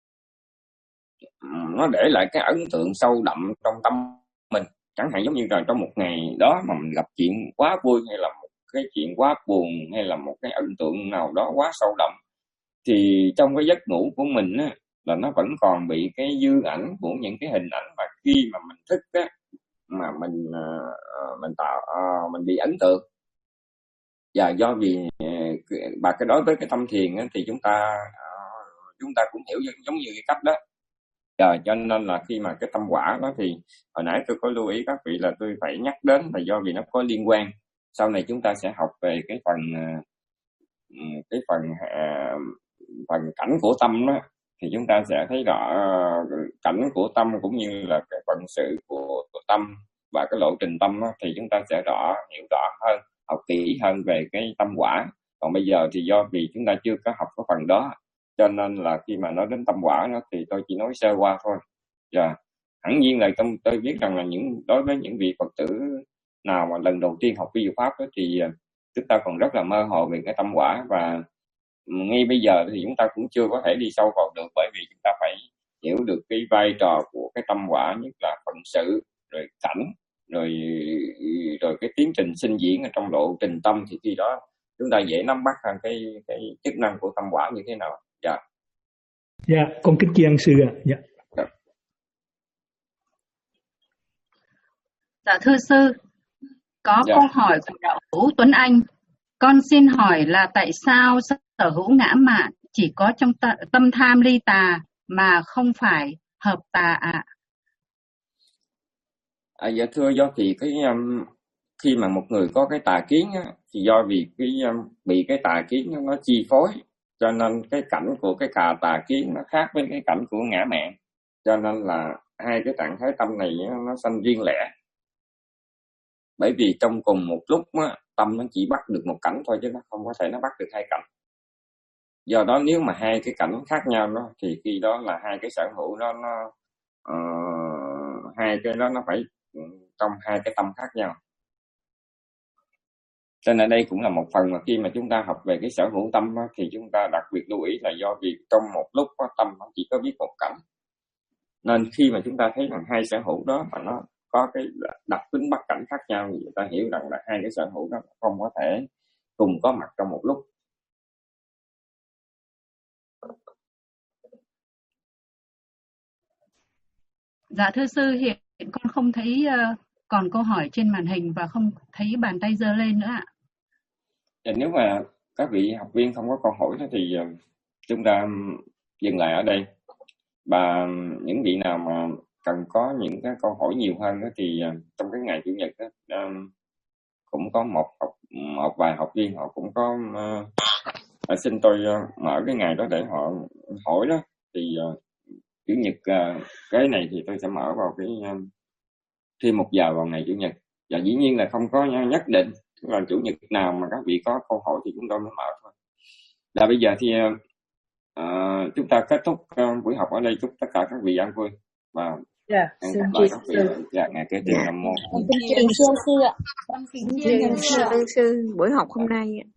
nó để lại cái ấn tượng sâu đậm trong tâm mình, chẳng hạn giống như là trong một ngày đó mà mình gặp chuyện quá vui, hay là một cái chuyện quá buồn, hay là một cái ấn tượng nào đó quá sâu đậm, thì trong cái giấc ngủ của mình á, là nó vẫn còn bị cái dư ảnh của những cái hình ảnh mà khi mà mình thức á, mà mình uh, mình tạo uh, mình bị ấn tượng. Và do vì và cái đối với cái tâm thiền á, thì chúng ta uh, chúng ta cũng hiểu giống như cái cách đó. Rồi, cho nên là khi mà cái tâm quả đó thì hồi nãy tôi có lưu ý các vị là tôi phải nhắc đến là do vì nó có liên quan. Sau này chúng ta sẽ học về cái phần cái phần uh, phần cảnh của tâm đó, thì chúng ta sẽ thấy rõ cảnh của tâm cũng như là cái phận sự của, của tâm và cái lộ trình tâm đó, thì chúng ta sẽ rõ hiểu rõ hơn, học kỹ hơn về cái tâm quả. Còn bây giờ thì do vì chúng ta chưa có học cái phần đó, cho nên là khi mà nói đến tâm quả đó thì tôi chỉ nói sơ qua thôi. Và hẳn nhiên là trong tôi biết rằng là những đối với những vị Phật tử nào mà lần đầu tiên học vi diệu pháp đó, thì chúng ta còn rất là mơ hồ về cái tâm quả, và ngay bây giờ thì chúng ta cũng chưa có thể đi sâu vào được, bởi vì chúng ta phải hiểu được cái vai trò của cái tâm quả, nhất là phận sự, rồi cảnh, rồi rồi cái tiến trình sinh diễn ở trong lộ trình tâm, thì khi đó chúng ta dễ nắm bắt hơn cái cái chức năng của tâm quả như thế nào. Dạ. Dạ, con kính tri ân sư ạ. Dạ. Dạ. Dạ thưa sư, có dạ. câu hỏi của đạo hữu Tuấn Anh. Con xin hỏi là tại sao sở hữu ngã mạn chỉ có trong tâm tham ly tà mà không phải hợp tà ạ? À? À, dạ thưa, do thì cái um, khi mà một người có cái tà kiến á, thì do vì cái um, bị cái tà kiến nó, nó chi phối, cho nên cái cảnh của cái cà tà kiến nó khác với cái cảnh của ngã mạn, cho nên là hai cái trạng thái tâm này nó, nó sanh riêng lẻ. Bởi vì trong cùng một lúc á, tâm nó chỉ bắt được một cảnh thôi, chứ nó không có thể nó bắt được hai cảnh. Do đó nếu mà hai cái cảnh khác nhau đó, thì khi đó là hai cái sở hữu đó nó uh, hai cái đó nó phải trong hai cái tâm khác nhau. Cho nên đây cũng là một phần mà khi mà chúng ta học về cái sở hữu tâm đó, thì chúng ta đặc biệt lưu ý là do vì trong một lúc đó, tâm nó chỉ có biết một cảnh, nên khi mà chúng ta thấy rằng hai sở hữu đó mà nó có cái đặc tính bắt cảnh khác nhau, thì người ta hiểu rằng là hai cái sở hữu đó không có thể cùng có mặt trong một lúc. Dạ thưa sư, hiện con không thấy uh, còn câu hỏi trên màn hình và không thấy bàn tay giơ lên nữa ạ. Và nếu mà các vị học viên không có câu hỏi đó thì uh, chúng ta dừng lại ở đây. Và những vị nào mà cần có những cái câu hỏi nhiều hơn đó, thì uh, trong cái ngày Chủ nhật đó, uh, cũng có một học, một vài học viên họ cũng có uh, xin tôi uh, mở cái ngày đó để họ hỏi đó. Thì uh, Chủ nhật uh, cái này thì tôi sẽ mở vào cái uh, thêm một giờ vào ngày Chủ nhật. Và dĩ nhiên là không có nhất định, Tức là chủ nhật nào mà các vị có câu hỏi thì chúng tôi mới mở thôi. Là bây giờ thì uh, chúng ta kết thúc uh, buổi học ở đây. Chúc tất cả các vị an vui và Dạ, hẹn xin gặp chị lại các vị sư. ở dạ, ngày kế tiếp. Nam mô. Con kính thưa sư ạ. Con kính thưa Sư, sư, buổi học hôm nay